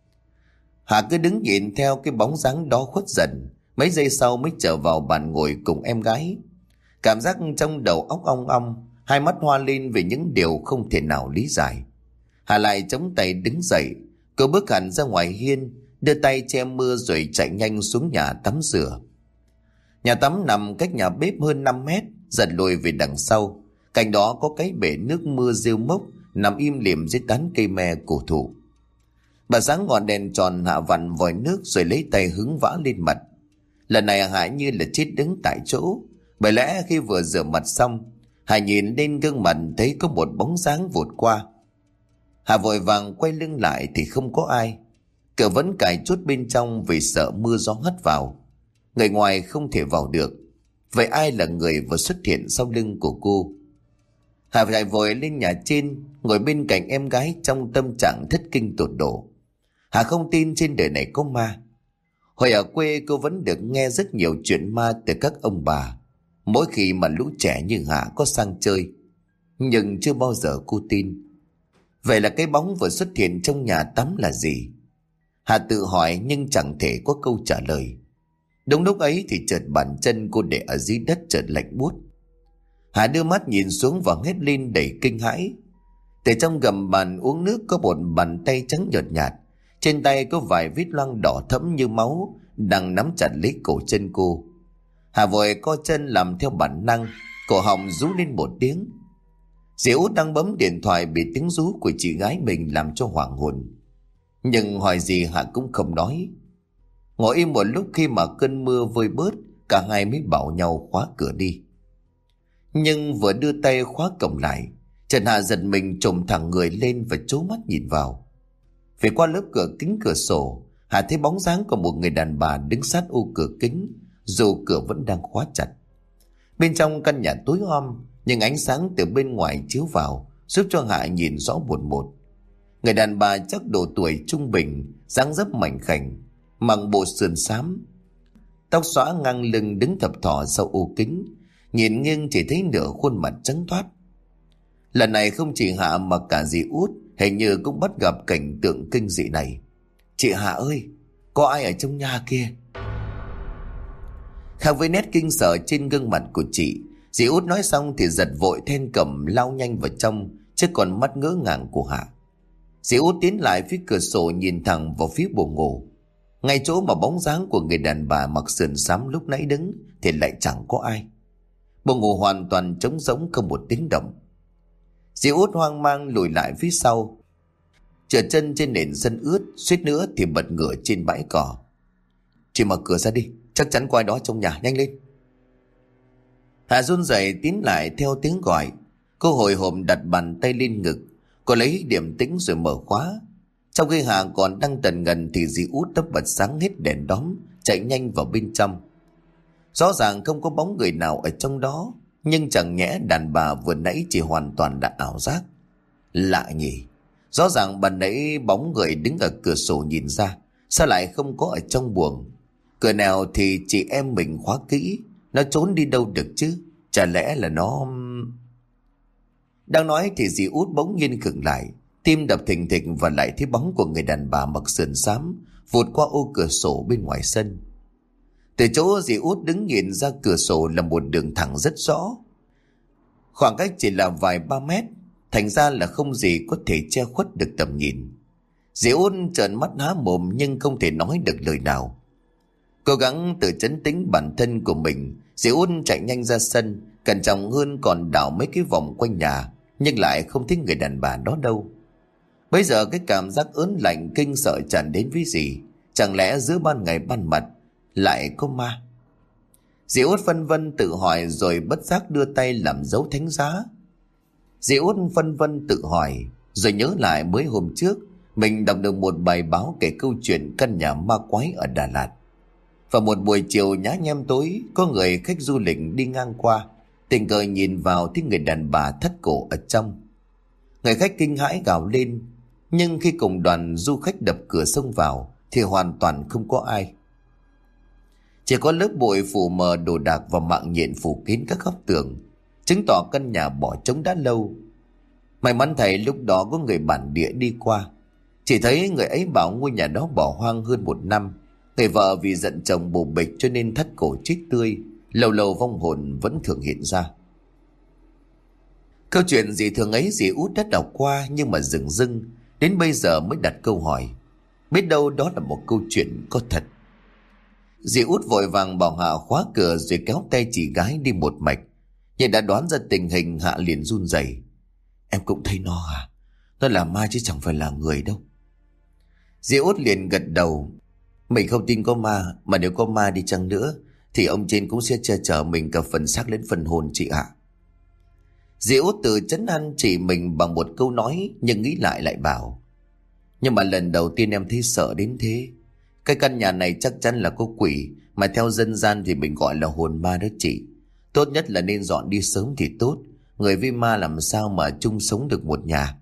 S1: Hạ cứ đứng nhìn theo cái bóng dáng đó khuất dần, mấy giây sau mới trở vào bàn ngồi cùng em gái. Cảm giác trong đầu óc ong ong, hai mắt hoa lên vì những điều không thể nào lý giải. Hạ lại chống tay đứng dậy, cô bước hẳn ra ngoài hiên, đưa tay che mưa rồi chạy nhanh xuống nhà tắm rửa. Nhà tắm nằm cách nhà bếp hơn năm mét, dần lùi về đằng sau. Cạnh đó có cái bể nước mưa rêu mốc nằm im lìm dưới tán cây me cổ thụ. Bà sáng ngọn đèn tròn, Hạ vặn vòi nước rồi lấy tay hứng vã lên mặt. Lần này Hạ như là chết đứng tại chỗ, bởi lẽ khi vừa rửa mặt xong, Hạ nhìn lên gương mặt thấy có một bóng dáng vụt qua. Hạ vội vàng quay lưng lại thì không có ai. Cửa vẫn cài chốt bên trong vì sợ mưa gió hất vào. Người ngoài không thể vào được. Vậy ai là người vừa xuất hiện sau lưng của cô? Hạ phải vội lên nhà trên, ngồi bên cạnh em gái trong tâm trạng thất kinh tột độ. Hạ không tin trên đời này có ma. Hồi ở quê cô vẫn được nghe rất nhiều chuyện ma từ các ông bà, mỗi khi mà lũ trẻ như Hạ có sang chơi. Nhưng chưa bao giờ cô tin. Vậy là cái bóng vừa xuất hiện trong nhà tắm là gì? Hạ tự hỏi nhưng chẳng thể có câu trả lời. Đúng lúc ấy thì chợt bàn chân cô để ở dưới đất chợt lạnh buốt. Hạ đưa mắt nhìn xuống và hét lên đầy kinh hãi. Từ trong gầm bàn uống nước có một bàn tay trắng nhợt nhạt, trên tay có vài vết loang đỏ thẫm như máu đang nắm chặt lấy cổ chân cô. Hạ vội co chân làm theo bản năng, cổ họng rú lên một tiếng. Dì Út đang bấm điện thoại bị tiếng rú của chị gái mình làm cho hoảng hồn. Nhưng hỏi gì Hạ cũng không nói. Ngồi im một lúc, khi mà cơn mưa vơi bớt, cả hai mới bảo nhau khóa cửa đi. Nhưng vừa đưa tay khóa cổng lại, Trần Hạ giật mình trồm thẳng người lên và trố mắt nhìn vào. Về qua lớp cửa kính cửa sổ, Hạ thấy bóng dáng của một người đàn bà đứng sát ô cửa kính, dù cửa vẫn đang khóa chặt. Bên trong căn nhà tối om, nhưng ánh sáng từ bên ngoài chiếu vào giúp cho Hạ nhìn rõ một một. Người đàn bà chắc độ tuổi trung bình, dáng dấp mảnh khảnh, mặc bộ sườn xám, tóc xõa ngang lưng, đứng thập thò sau ô kính, nhìn nghiêng chỉ thấy nửa khuôn mặt trắng toát. Lần này không chỉ Hạ mà cả dì Út hình như cũng bắt gặp cảnh tượng kinh dị này. Chị Hạ ơi, có ai ở trong nhà kia? Khác với nét kinh sợ trên gương mặt của chị, dì Út nói xong thì giật vội then cầm lao nhanh vào trong, chứ còn mắt ngỡ ngàng của Hạ. Dì Út tiến lại phía cửa sổ nhìn thẳng vào phía buồng ngủ. Ngay chỗ mà bóng dáng của người đàn bà mặc sườn xám lúc nãy đứng thì lại chẳng có ai. Buồng ngủ hoàn toàn trống rỗng, không một tiếng động. Dì Út hoang mang lùi lại phía sau, trượt chân trên nền sân ướt, suýt nữa thì bật ngửa trên bãi cỏ. Chị mở cửa ra đi, chắc chắn có ai đó trong nhà, nhanh lên. Hạ run rẩy tiến lại theo tiếng gọi. Cô hồi hộp đặt bàn tay lên ngực, cô lấy điểm tĩnh rồi mở khóa. Trong khi Hạ còn đang tần ngần thì dì Út đã bật sáng hết đèn đóm, chạy nhanh vào bên trong. Rõ ràng không có bóng người nào ở trong đó, nhưng chẳng nhẽ đàn bà vừa nãy chỉ hoàn toàn là ảo giác. Lạ nhỉ, rõ ràng ban nãy bóng người đứng ở cửa sổ nhìn ra, sao lại không có ở trong buồng? Cửa nào thì chị em mình khóa kỹ, nó trốn đi đâu được chứ? Chả lẽ là nó... Đang nói thì dì Út bỗng nhiên khựng lại, tim đập thình thịch và lại thấy bóng của người đàn bà mặc sườn xám vụt qua ô cửa sổ bên ngoài sân. Từ chỗ dì Út đứng nhìn ra cửa sổ là một đường thẳng rất rõ. Khoảng cách chỉ là vài ba mét, thành ra là không gì có thể che khuất được tầm nhìn. Dì Út trợn mắt há mồm nhưng không thể nói được lời nào. Cố gắng tự trấn tĩnh bản thân của mình, dì Út chạy nhanh ra sân, cẩn trọng hơn còn đảo mấy cái vòng quanh nhà, nhưng lại không thấy người đàn bà đó đâu. Bây giờ cái cảm giác ớn lạnh kinh sợ tràn đến với dì. Chẳng lẽ giữa ban ngày ban mặt lại có ma? Dì Út phân vân tự hỏi rồi bất giác đưa tay làm dấu thánh giá. Dì Út phân vân tự hỏi rồi nhớ lại mới hôm trước mình đọc được một bài báo kể câu chuyện căn nhà ma quái ở Đà Lạt. Và một buổi chiều nhá nhem tối, có người khách du lịch đi ngang qua, tình cờ nhìn vào thấy người đàn bà thắt cổ ở trong. Người khách kinh hãi gào lên, nhưng khi cùng đoàn du khách đập cửa xông vào thì hoàn toàn không có ai. Chỉ có lớp bụi phủ mờ đồ đạc và mạng nhện phủ kín các góc tường, chứng tỏ căn nhà bỏ trống đã lâu. May mắn thầy lúc đó có người bản địa đi qua, chỉ thấy người ấy bảo ngôi nhà đó bỏ hoang hơn một năm. Người vợ vì giận chồng bồ bịch cho nên thắt cổ chết tươi, lâu lâu vong hồn vẫn thường hiện ra. Câu chuyện gì thường ấy dì Út đã đọc qua, nhưng mà dửng dưng đến bây giờ mới đặt câu hỏi, biết đâu đó là một câu chuyện có thật. Dì Út vội vàng bảo Hạ khóa cửa rồi kéo tay chị gái đi một mạch. Nhưng đã đoán ra tình hình, Hạ liền run rẩy. Em cũng thấy nó à? Nó là ma chứ chẳng phải là người đâu. Dì Út liền gật đầu. Mình không tin có ma, mà nếu có ma đi chăng nữa thì ông trên cũng sẽ che chở mình cả phần xác lẫn phần hồn chị ạ. Dì Út tự trấn an chị mình bằng một câu nói, nhưng nghĩ lại lại bảo, nhưng mà lần đầu tiên em thấy sợ đến thế. Cái căn nhà này chắc chắn là có quỷ, mà theo dân gian thì mình gọi là hồn ma đó chị. Tốt nhất là nên dọn đi sớm thì tốt. Người với ma làm sao mà chung sống được một nhà.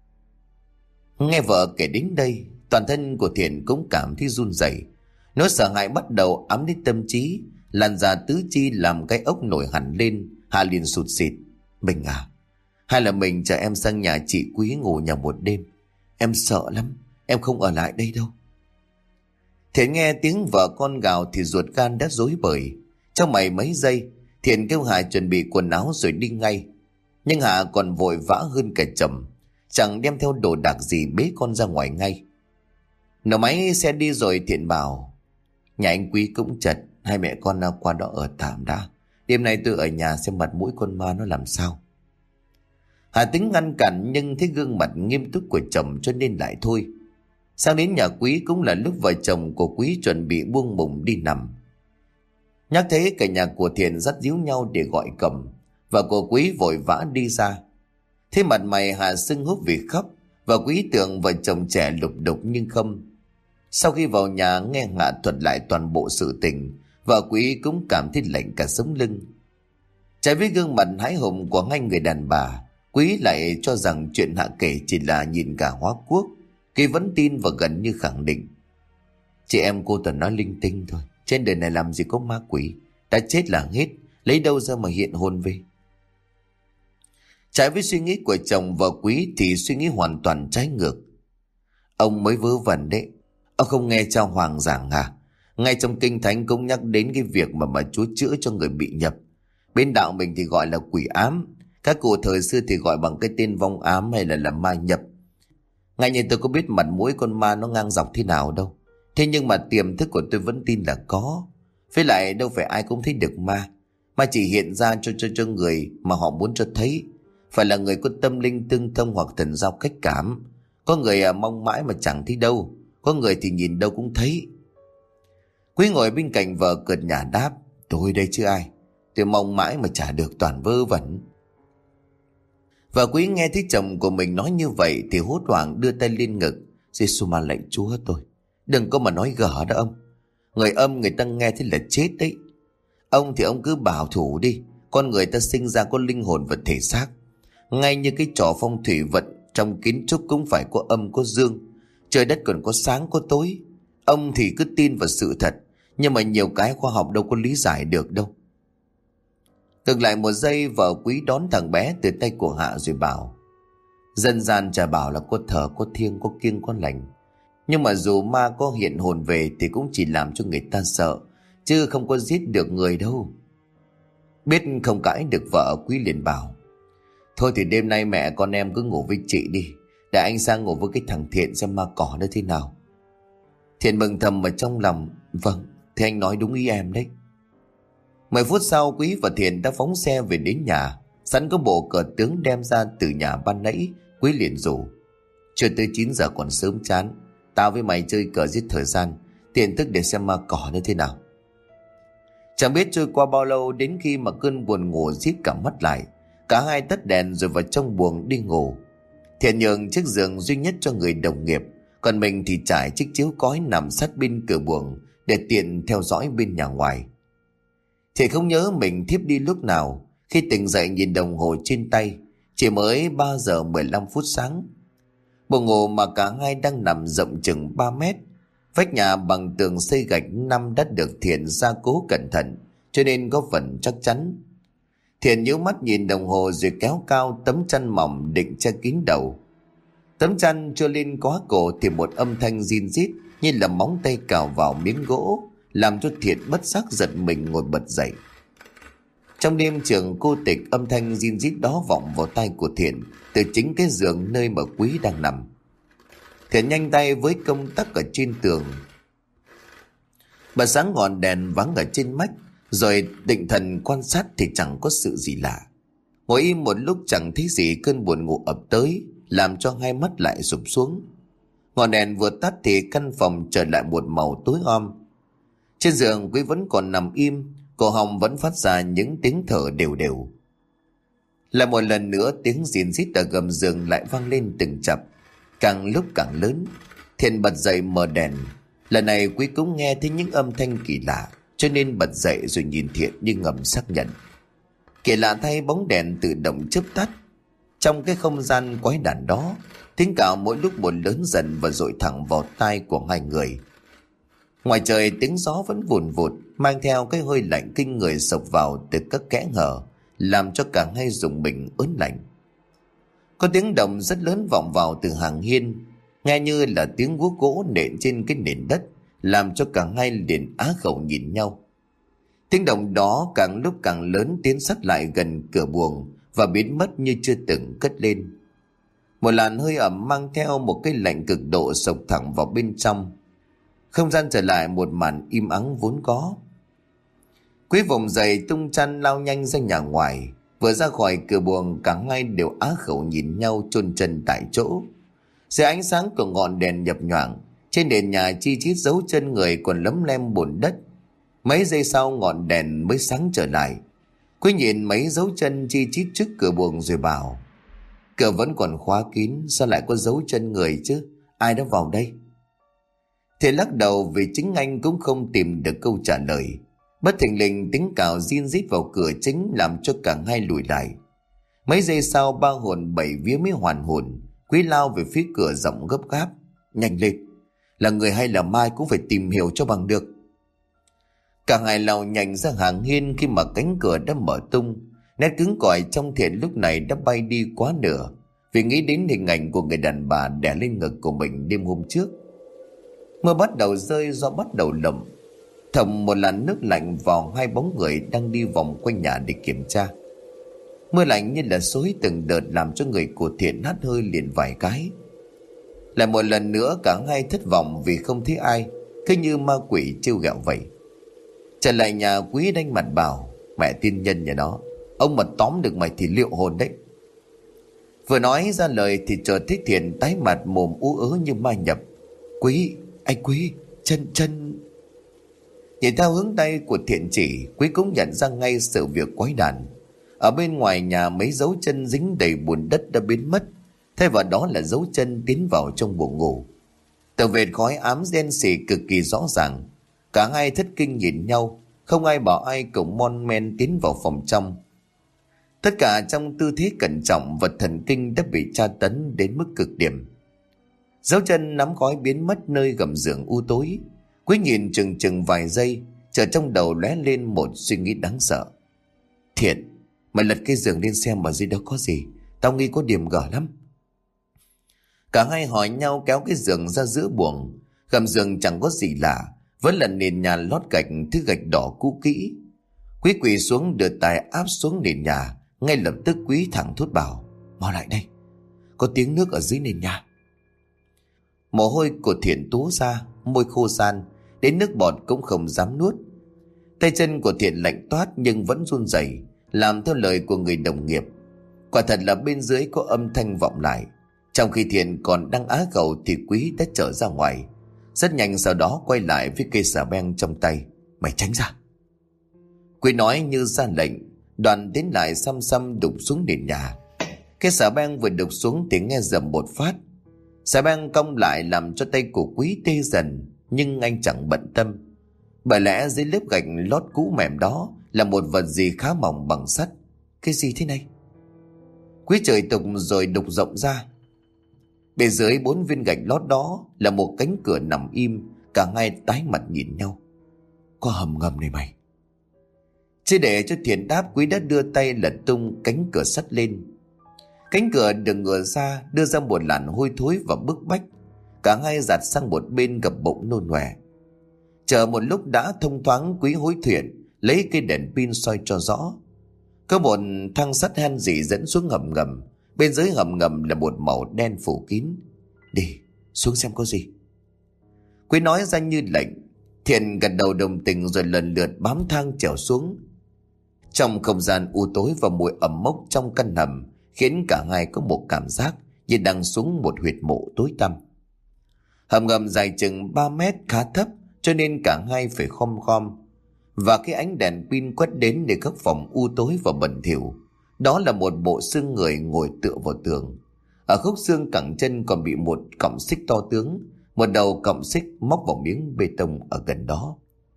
S1: Nghe vợ kể đến đây, toàn thân của Thiện cũng cảm thấy run rẩy. Nỗi sợ hãi bắt đầu ám đến tâm trí, làn da tứ chi làm cái ốc nổi hẳn lên. Hạ liền sụt sịt. Mình à, hay là mình chờ em sang nhà chị Quý ngủ nhà một đêm? Em sợ lắm, em không ở lại đây đâu. Thiện nghe tiếng vợ con gào thì ruột gan đã rối bời. Trong mày mấy giây, Thiện kêu Hạ chuẩn bị quần áo rồi đi ngay. Nhưng Hạ còn vội vã hơn cả chồng, chẳng đem theo đồ đạc gì, bế con ra ngoài ngay. Nổ máy xe đi rồi Thiện bảo, nhà anh Quý cũng chật, hai mẹ con qua đó ở tạm đã. Đêm nay tôi ở nhà xem mặt mũi con ma nó làm sao. Hà tính ngăn cản nhưng thấy gương mặt nghiêm túc của chồng cho nên lại thôi. Sang đến nhà Quý cũng là lúc vợ chồng của Quý chuẩn bị buông mùng đi nằm. Nhắc thế cả nhà của Thiện dắt díu nhau để gọi cầm. Vợ của Quý vội vã đi ra. Thế mặt mày Hà sưng húp vì khóc, và Quý tưởng vợ chồng trẻ lục đục nhưng không. Sau khi vào nhà nghe Hạ thuật lại toàn bộ sự tình, vợ Quý cũng cảm thấy lạnh cả sống lưng. Trái với gương mặt hãi hùng của hai người đàn bà, Quý lại cho rằng chuyện Hạ kể chỉ là nhìn cả hóa quốc. Kỳ vẫn tin và gần như khẳng định. Chị em cô toàn nói linh tinh thôi, trên đời này làm gì có ma quỷ, đã chết là hết, lấy đâu ra mà hiện hồn về. Trái với suy nghĩ của chồng, vợ Quý thì suy nghĩ hoàn toàn trái ngược. Ông mới vớ vẩn đấy, ông không nghe cha Hoàng giảng à? Ngay trong kinh thánh cũng nhắc đến cái việc mà mà Chúa chữa cho người bị nhập. Bên đạo mình thì gọi là quỷ ám, các cụ thời xưa thì gọi bằng cái tên vong ám hay là là ma nhập. Ngay như tôi có biết mặt mũi con ma nó ngang dọc thế nào đâu, thế nhưng mà tiềm thức của tôi vẫn tin là có. Với lại đâu phải ai cũng thấy được ma, mà chỉ hiện ra cho cho cho người mà họ muốn cho thấy. Phải là người có tâm linh tương thông hoặc thần giao cách cảm. Có người à, mong mãi mà chẳng thấy đâu, có người thì nhìn đâu cũng thấy. Quý ngồi bên cạnh vợ cợt nhả đáp, tôi đây chứ ai, tôi mong mãi mà chả được, toàn vơ vẩn. Vợ Quý nghe thấy chồng của mình nói như vậy thì hốt hoảng đưa tay lên ngực. Giê-xu ma lạy Chúa tôi, đừng có mà nói gở đó ông. Người âm người ta nghe thấy là chết đấy. Ông thì ông cứ bảo thủ đi, con người ta sinh ra có linh hồn và thể xác. Ngay như cái trò phong thủy vận, trong kiến trúc cũng phải có âm có dương. Trời đất còn có sáng có tối. Ông thì cứ tin vào sự thật, nhưng mà nhiều cái khoa học đâu có lý giải được đâu. Ngừng lại một giây, vợ Quý đón thằng bé từ tay của Hạ rồi bảo, dân gian chả bảo là có thờ có thiêng có kiêng có lành, nhưng mà dù ma có hiện hồn về thì cũng chỉ làm cho người ta sợ, chứ không có giết được người đâu. Biết không cãi được vợ, Quý liền bảo, thôi thì đêm nay mẹ con em cứ ngủ với chị đi, để anh sang ngủ với cái thằng Thiện xem ma cỏ nó thế nào. Thiện mừng thầm ở trong lòng, vâng, thì anh nói đúng ý em đấy. Mười phút sau, Quý và Thiện đã phóng xe về đến nhà. Sẵn có bộ cờ tướng đem ra từ nhà ban nãy, Quý liền rủ, chưa tới chín giờ còn sớm chán, tao với mày chơi cờ giết thời gian, tiện thức để xem ma cỏ nó thế nào. Chẳng biết trôi qua bao lâu, đến khi mà cơn buồn ngủ díp cả mắt lại, cả hai tắt đèn rồi vào trong buồng đi ngủ. Thiện nhường chiếc giường duy nhất cho người đồng nghiệp, còn mình thì trải chiếc chiếu cói nằm sát bên cửa buồng để tiện theo dõi bên nhà ngoài. Thiện không nhớ mình thiếp đi lúc nào. Khi tỉnh dậy nhìn đồng hồ trên tay, chỉ mới ba giờ mười lăm phút sáng. Buồng ngủ mà cả hai đang nằm rộng chừng ba mét. Vách nhà bằng tường xây gạch năm đã được Thiện gia cố cẩn thận, cho nên có phần chắc chắn. Thiện nhíu mắt nhìn đồng hồ rồi kéo cao tấm chăn mỏng định che kín đầu. Tấm chăn chưa lên quá cổ thì một âm thanh rin rít như là móng tay cào vào miếng gỗ, làm cho Thiện bất giác giật mình ngồi bật dậy. Trong đêm trường cô tịch, âm thanh rin rít đó vọng vào tai của Thiện từ chính cái giường nơi mà Quý đang nằm. Thiện nhanh tay với công tắc ở trên tường, bật sáng ngọn đèn vắng ở trên mách, rồi định thần quan sát thì chẳng có sự gì lạ. Ngồi im một lúc chẳng thấy gì, cơn buồn ngủ ập tới làm cho hai mắt lại sụp xuống. Ngọn đèn vừa tắt thì căn phòng trở lại một màu tối om. Trên giường Quý vẫn còn nằm im, cổ họng vẫn phát ra những tiếng thở đều đều. Lại một lần nữa tiếng rìn rít ở gầm giường lại vang lên từng chập, càng lúc càng lớn. Thiện bật dậy mở đèn. Lần này Quý cũng nghe thấy những âm thanh kỳ lạ, cho nên bật dậy rồi nhìn Thiện như ngầm xác nhận. Kỳ lạ thay, bóng đèn tự động chớp tắt. Trong cái không gian quái đản đó, tiếng cào mỗi lúc một lớn dần và dội thẳng vào tai của hai người. Ngoài trời tiếng gió vẫn vùn vụt, mang theo cái hơi lạnh kinh người xộc vào từ các kẽ hở, làm cho cả hai rùng mình ớn lạnh. Có tiếng động rất lớn vọng vào từ hàng hiên, nghe như là tiếng guốc gỗ nện trên cái nền đất, làm cho cả hai liền á khẩu nhìn nhau. Tiếng động đó càng lúc càng lớn, tiến sát lại gần cửa buồng và biến mất như chưa từng cất lên. Một làn hơi ẩm mang theo một cái lạnh cực độ xộc thẳng vào bên trong. Không gian trở lại một màn im ắng vốn có. Quý vùng dậy tung chăn lao nhanh ra nhà ngoài. Vừa ra khỏi cửa buồng, cả hai đều á khẩu nhìn nhau chôn chân tại chỗ. Dưới ánh sáng của ngọn đèn nhập nhoạng, trên nền nhà chi chít dấu chân người còn lấm lem bùn đất. Mấy giây sau ngọn đèn mới sáng trở lại. Quý nhìn mấy dấu chân chi chít trước cửa buồng rồi bảo: cửa vẫn còn khóa kín, sao lại có dấu chân người chứ? Ai đã vào đây? Thì lắc đầu vì chính anh cũng không tìm được câu trả lời. Bất thình lình tiếng cào rin rít vào cửa chính làm cho cả hai lùi lại. Mấy giây sau ba hồn bảy vía mới hoàn hồn. Quý lao về phía cửa giọng gấp gáp: nhanh lên, là người hay là ma cũng phải tìm hiểu cho bằng được. Cả hai lao nhanh ra hàng hiên khi mà cánh cửa đã mở tung. Nét cứng cỏi trong Thiện lúc này đã bay đi quá nửa, vì nghĩ đến hình ảnh của người đàn bà đè lên ngực của mình đêm hôm trước. Mưa bắt đầu rơi, gió bắt đầu lộng, thầm một làn nước lạnh vào hai bóng người đang đi vòng quanh nhà để kiểm tra. Mưa lạnh như là xối từng đợt làm cho người của Thiện hắt hơi liền vài cái. Lại một lần nữa cả hai thất vọng vì không thấy ai, cứ như ma quỷ trêu ghẹo vậy. Trở lại nhà, Quý đanh mặt bảo: mẹ tiên nhân nhà nó, ông mà tóm được mày thì liệu hồn đấy. Vừa nói ra lời thì chợt thấy Thiện tái mặt mồm ú ớ như ma nhập. Quý, anh Quý, chân chân. Nhìn theo hướng tay của Thiện chỉ, Quý cũng nhận ra ngay sự việc quái đản. Ở bên ngoài nhà mấy dấu chân dính đầy bùn đất đã biến mất, thay vào đó là dấu chân tiến vào trong buồng ngủ. Tờ vệt khói ám đen xì cực kỳ rõ ràng. Cả hai thất kinh nhìn nhau, không ai bảo ai cùng mon men tiến vào phòng trong. Tất cả trong tư thế cẩn trọng và thần kinh đã bị tra tấn đến mức cực điểm. Dấu chân nắm khói biến mất nơi gầm giường u tối. Quý nhìn chừng chừng vài giây, chợt trong đầu lóe lên một suy nghĩ đáng sợ. Thiện, mày lật cái giường lên xem ở dưới đó có gì, tao nghi có điểm gở lắm. Cả hai hỏi nhau kéo cái giường ra giữa buồng. Gầm giường chẳng có gì lạ, vẫn là nền nhà lót gạch, thứ gạch đỏ cũ kỹ. Quý quỳ xuống đưa tay áp xuống nền nhà. Ngay lập tức Quý thẳng thốt bảo: mau lại đây, có tiếng nước ở dưới nền nhà. Mồ hôi của Thiện túa ra, môi khô ran, đến nước bọt cũng không dám nuốt. Tay chân của Thiện lạnh toát nhưng vẫn run rẩy, làm theo lời của người đồng nghiệp. Quả thật là bên dưới có âm thanh vọng lại. Trong khi Thiện còn đang á khẩu thì Quý đã trở ra ngoài. Rất nhanh sau đó quay lại với cây xà beng trong tay. Mày tránh ra. Quý nói như ra lệnh, Đoàn tiến lại xăm xăm đục xuống nền nhà. Cái xà beng vừa đục xuống thì nghe rầm một phát. Xà beng cong lại làm cho tay của Quý tê dần, nhưng anh chẳng bận tâm. Bởi lẽ dưới lớp gạch lót cũ mềm đó là một vật gì khá mỏng bằng sắt. Cái gì thế này? Quý chửi tục rồi đục rộng ra. Bên dưới bốn viên gạch lót đó là một cánh cửa nằm im. Cả hai tái mặt nhìn nhau. Có hầm ngầm này mày. Chứ để cho Thiện đáp, Quý đã đưa tay lật tung cánh cửa sắt lên. Cánh cửa được ngửa ra, đưa ra một làn hôi thối và bức bách. Cả hai giạt sang một bên gập bụng nôn nòe. Chờ một lúc đã thông thoáng, Quý hối Thiện lấy cây đèn pin soi cho rõ. Có một thang sắt han dỉ dẫn xuống hầm ngầm. Bên dưới hầm ngầm là một màu đen phủ kín. Đi xuống xem có gì. Quý nói ra như lệnh. Thiện gật đầu đồng tình rồi lần lượt bám thang trèo xuống. Trong không gian u tối và mùi ẩm mốc trong căn hầm khiến cả hai có một cảm giác như đang xuống một huyệt mộ tối tăm. Hầm ngầm dài chừng ba mét, khá thấp, cho nên cả hai phải khom khom. Và cái ánh đèn pin quét đến để khắp phòng u tối và bẩn thỉu. Đó là một bộ xương người ngồi tựa vào tường. Ở khúc xương cẳng chân còn bị một cọng xích to tướng. Một đầu cọng xích móc vào miếng bê tông ở gần đó.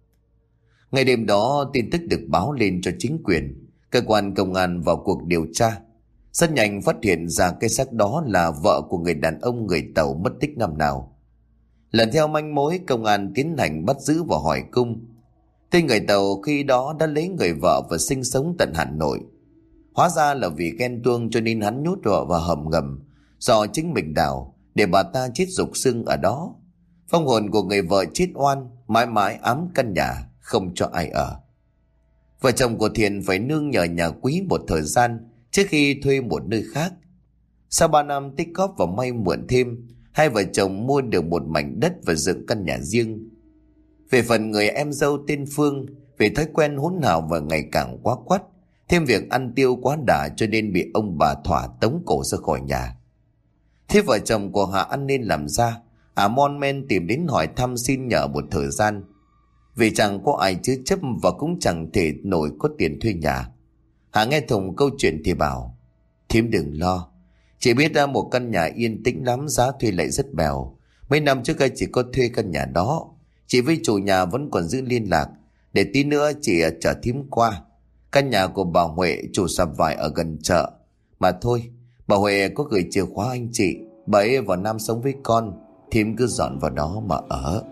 S1: Ngày đêm đó, tin tức được báo lên cho chính quyền. Cơ quan công an vào cuộc điều tra. Rất nhanh phát hiện ra cái xác đó là vợ của người đàn ông người Tàu mất tích năm nào. Lần theo manh mối, công an tiến hành bắt giữ và hỏi cung. Tên người Tàu khi đó đã lấy người vợ và sinh sống tận Hà Nội. Hóa ra là vì ghen tuông cho nên hắn nhốt vợ vào hầm ngầm do chính mình đào để bà ta chết rục xương ở đó. Phong hồn của người vợ chết oan mãi mãi ám căn nhà, không cho ai ở. Vợ chồng của Thiện phải nương nhờ nhà Quý một thời gian trước khi thuê một nơi khác. Sau ba năm tích góp và may mượn thêm, hai vợ chồng mua được một mảnh đất và dựng căn nhà riêng. Về phần người em dâu tên Phương, vì thói quen hỗn hào và ngày càng quá quắt, thêm việc ăn tiêu quá đà cho nên bị ông bà Thỏa tống cổ ra khỏi nhà. Thế vợ chồng của Hạ ăn nên làm ra, Hạ mon men tìm đến hỏi thăm xin nhờ một thời gian. Vì chẳng có ai chứa chấp và cũng chẳng thể nổi có tiền thuê nhà. Hạ nghe thùng câu chuyện thì bảo: Thím đừng lo, chỉ biết ra một căn nhà yên tĩnh lắm, giá thuê lại rất bèo. Mấy năm trước chị có thuê căn nhà đó, chị với chủ nhà vẫn còn giữ liên lạc. Để tí nữa chị chở thím qua. Căn nhà của bà Huệ, chủ sạp vải ở gần chợ. Mà thôi, bà Huệ có gửi chìa khóa anh chị. Bà ấy vào Nam sống với con, thím cứ dọn vào đó mà ở.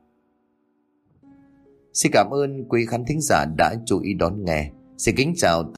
S1: Xin cảm ơn quý khán thính giả đã chú ý đón nghe. Xin kính chào.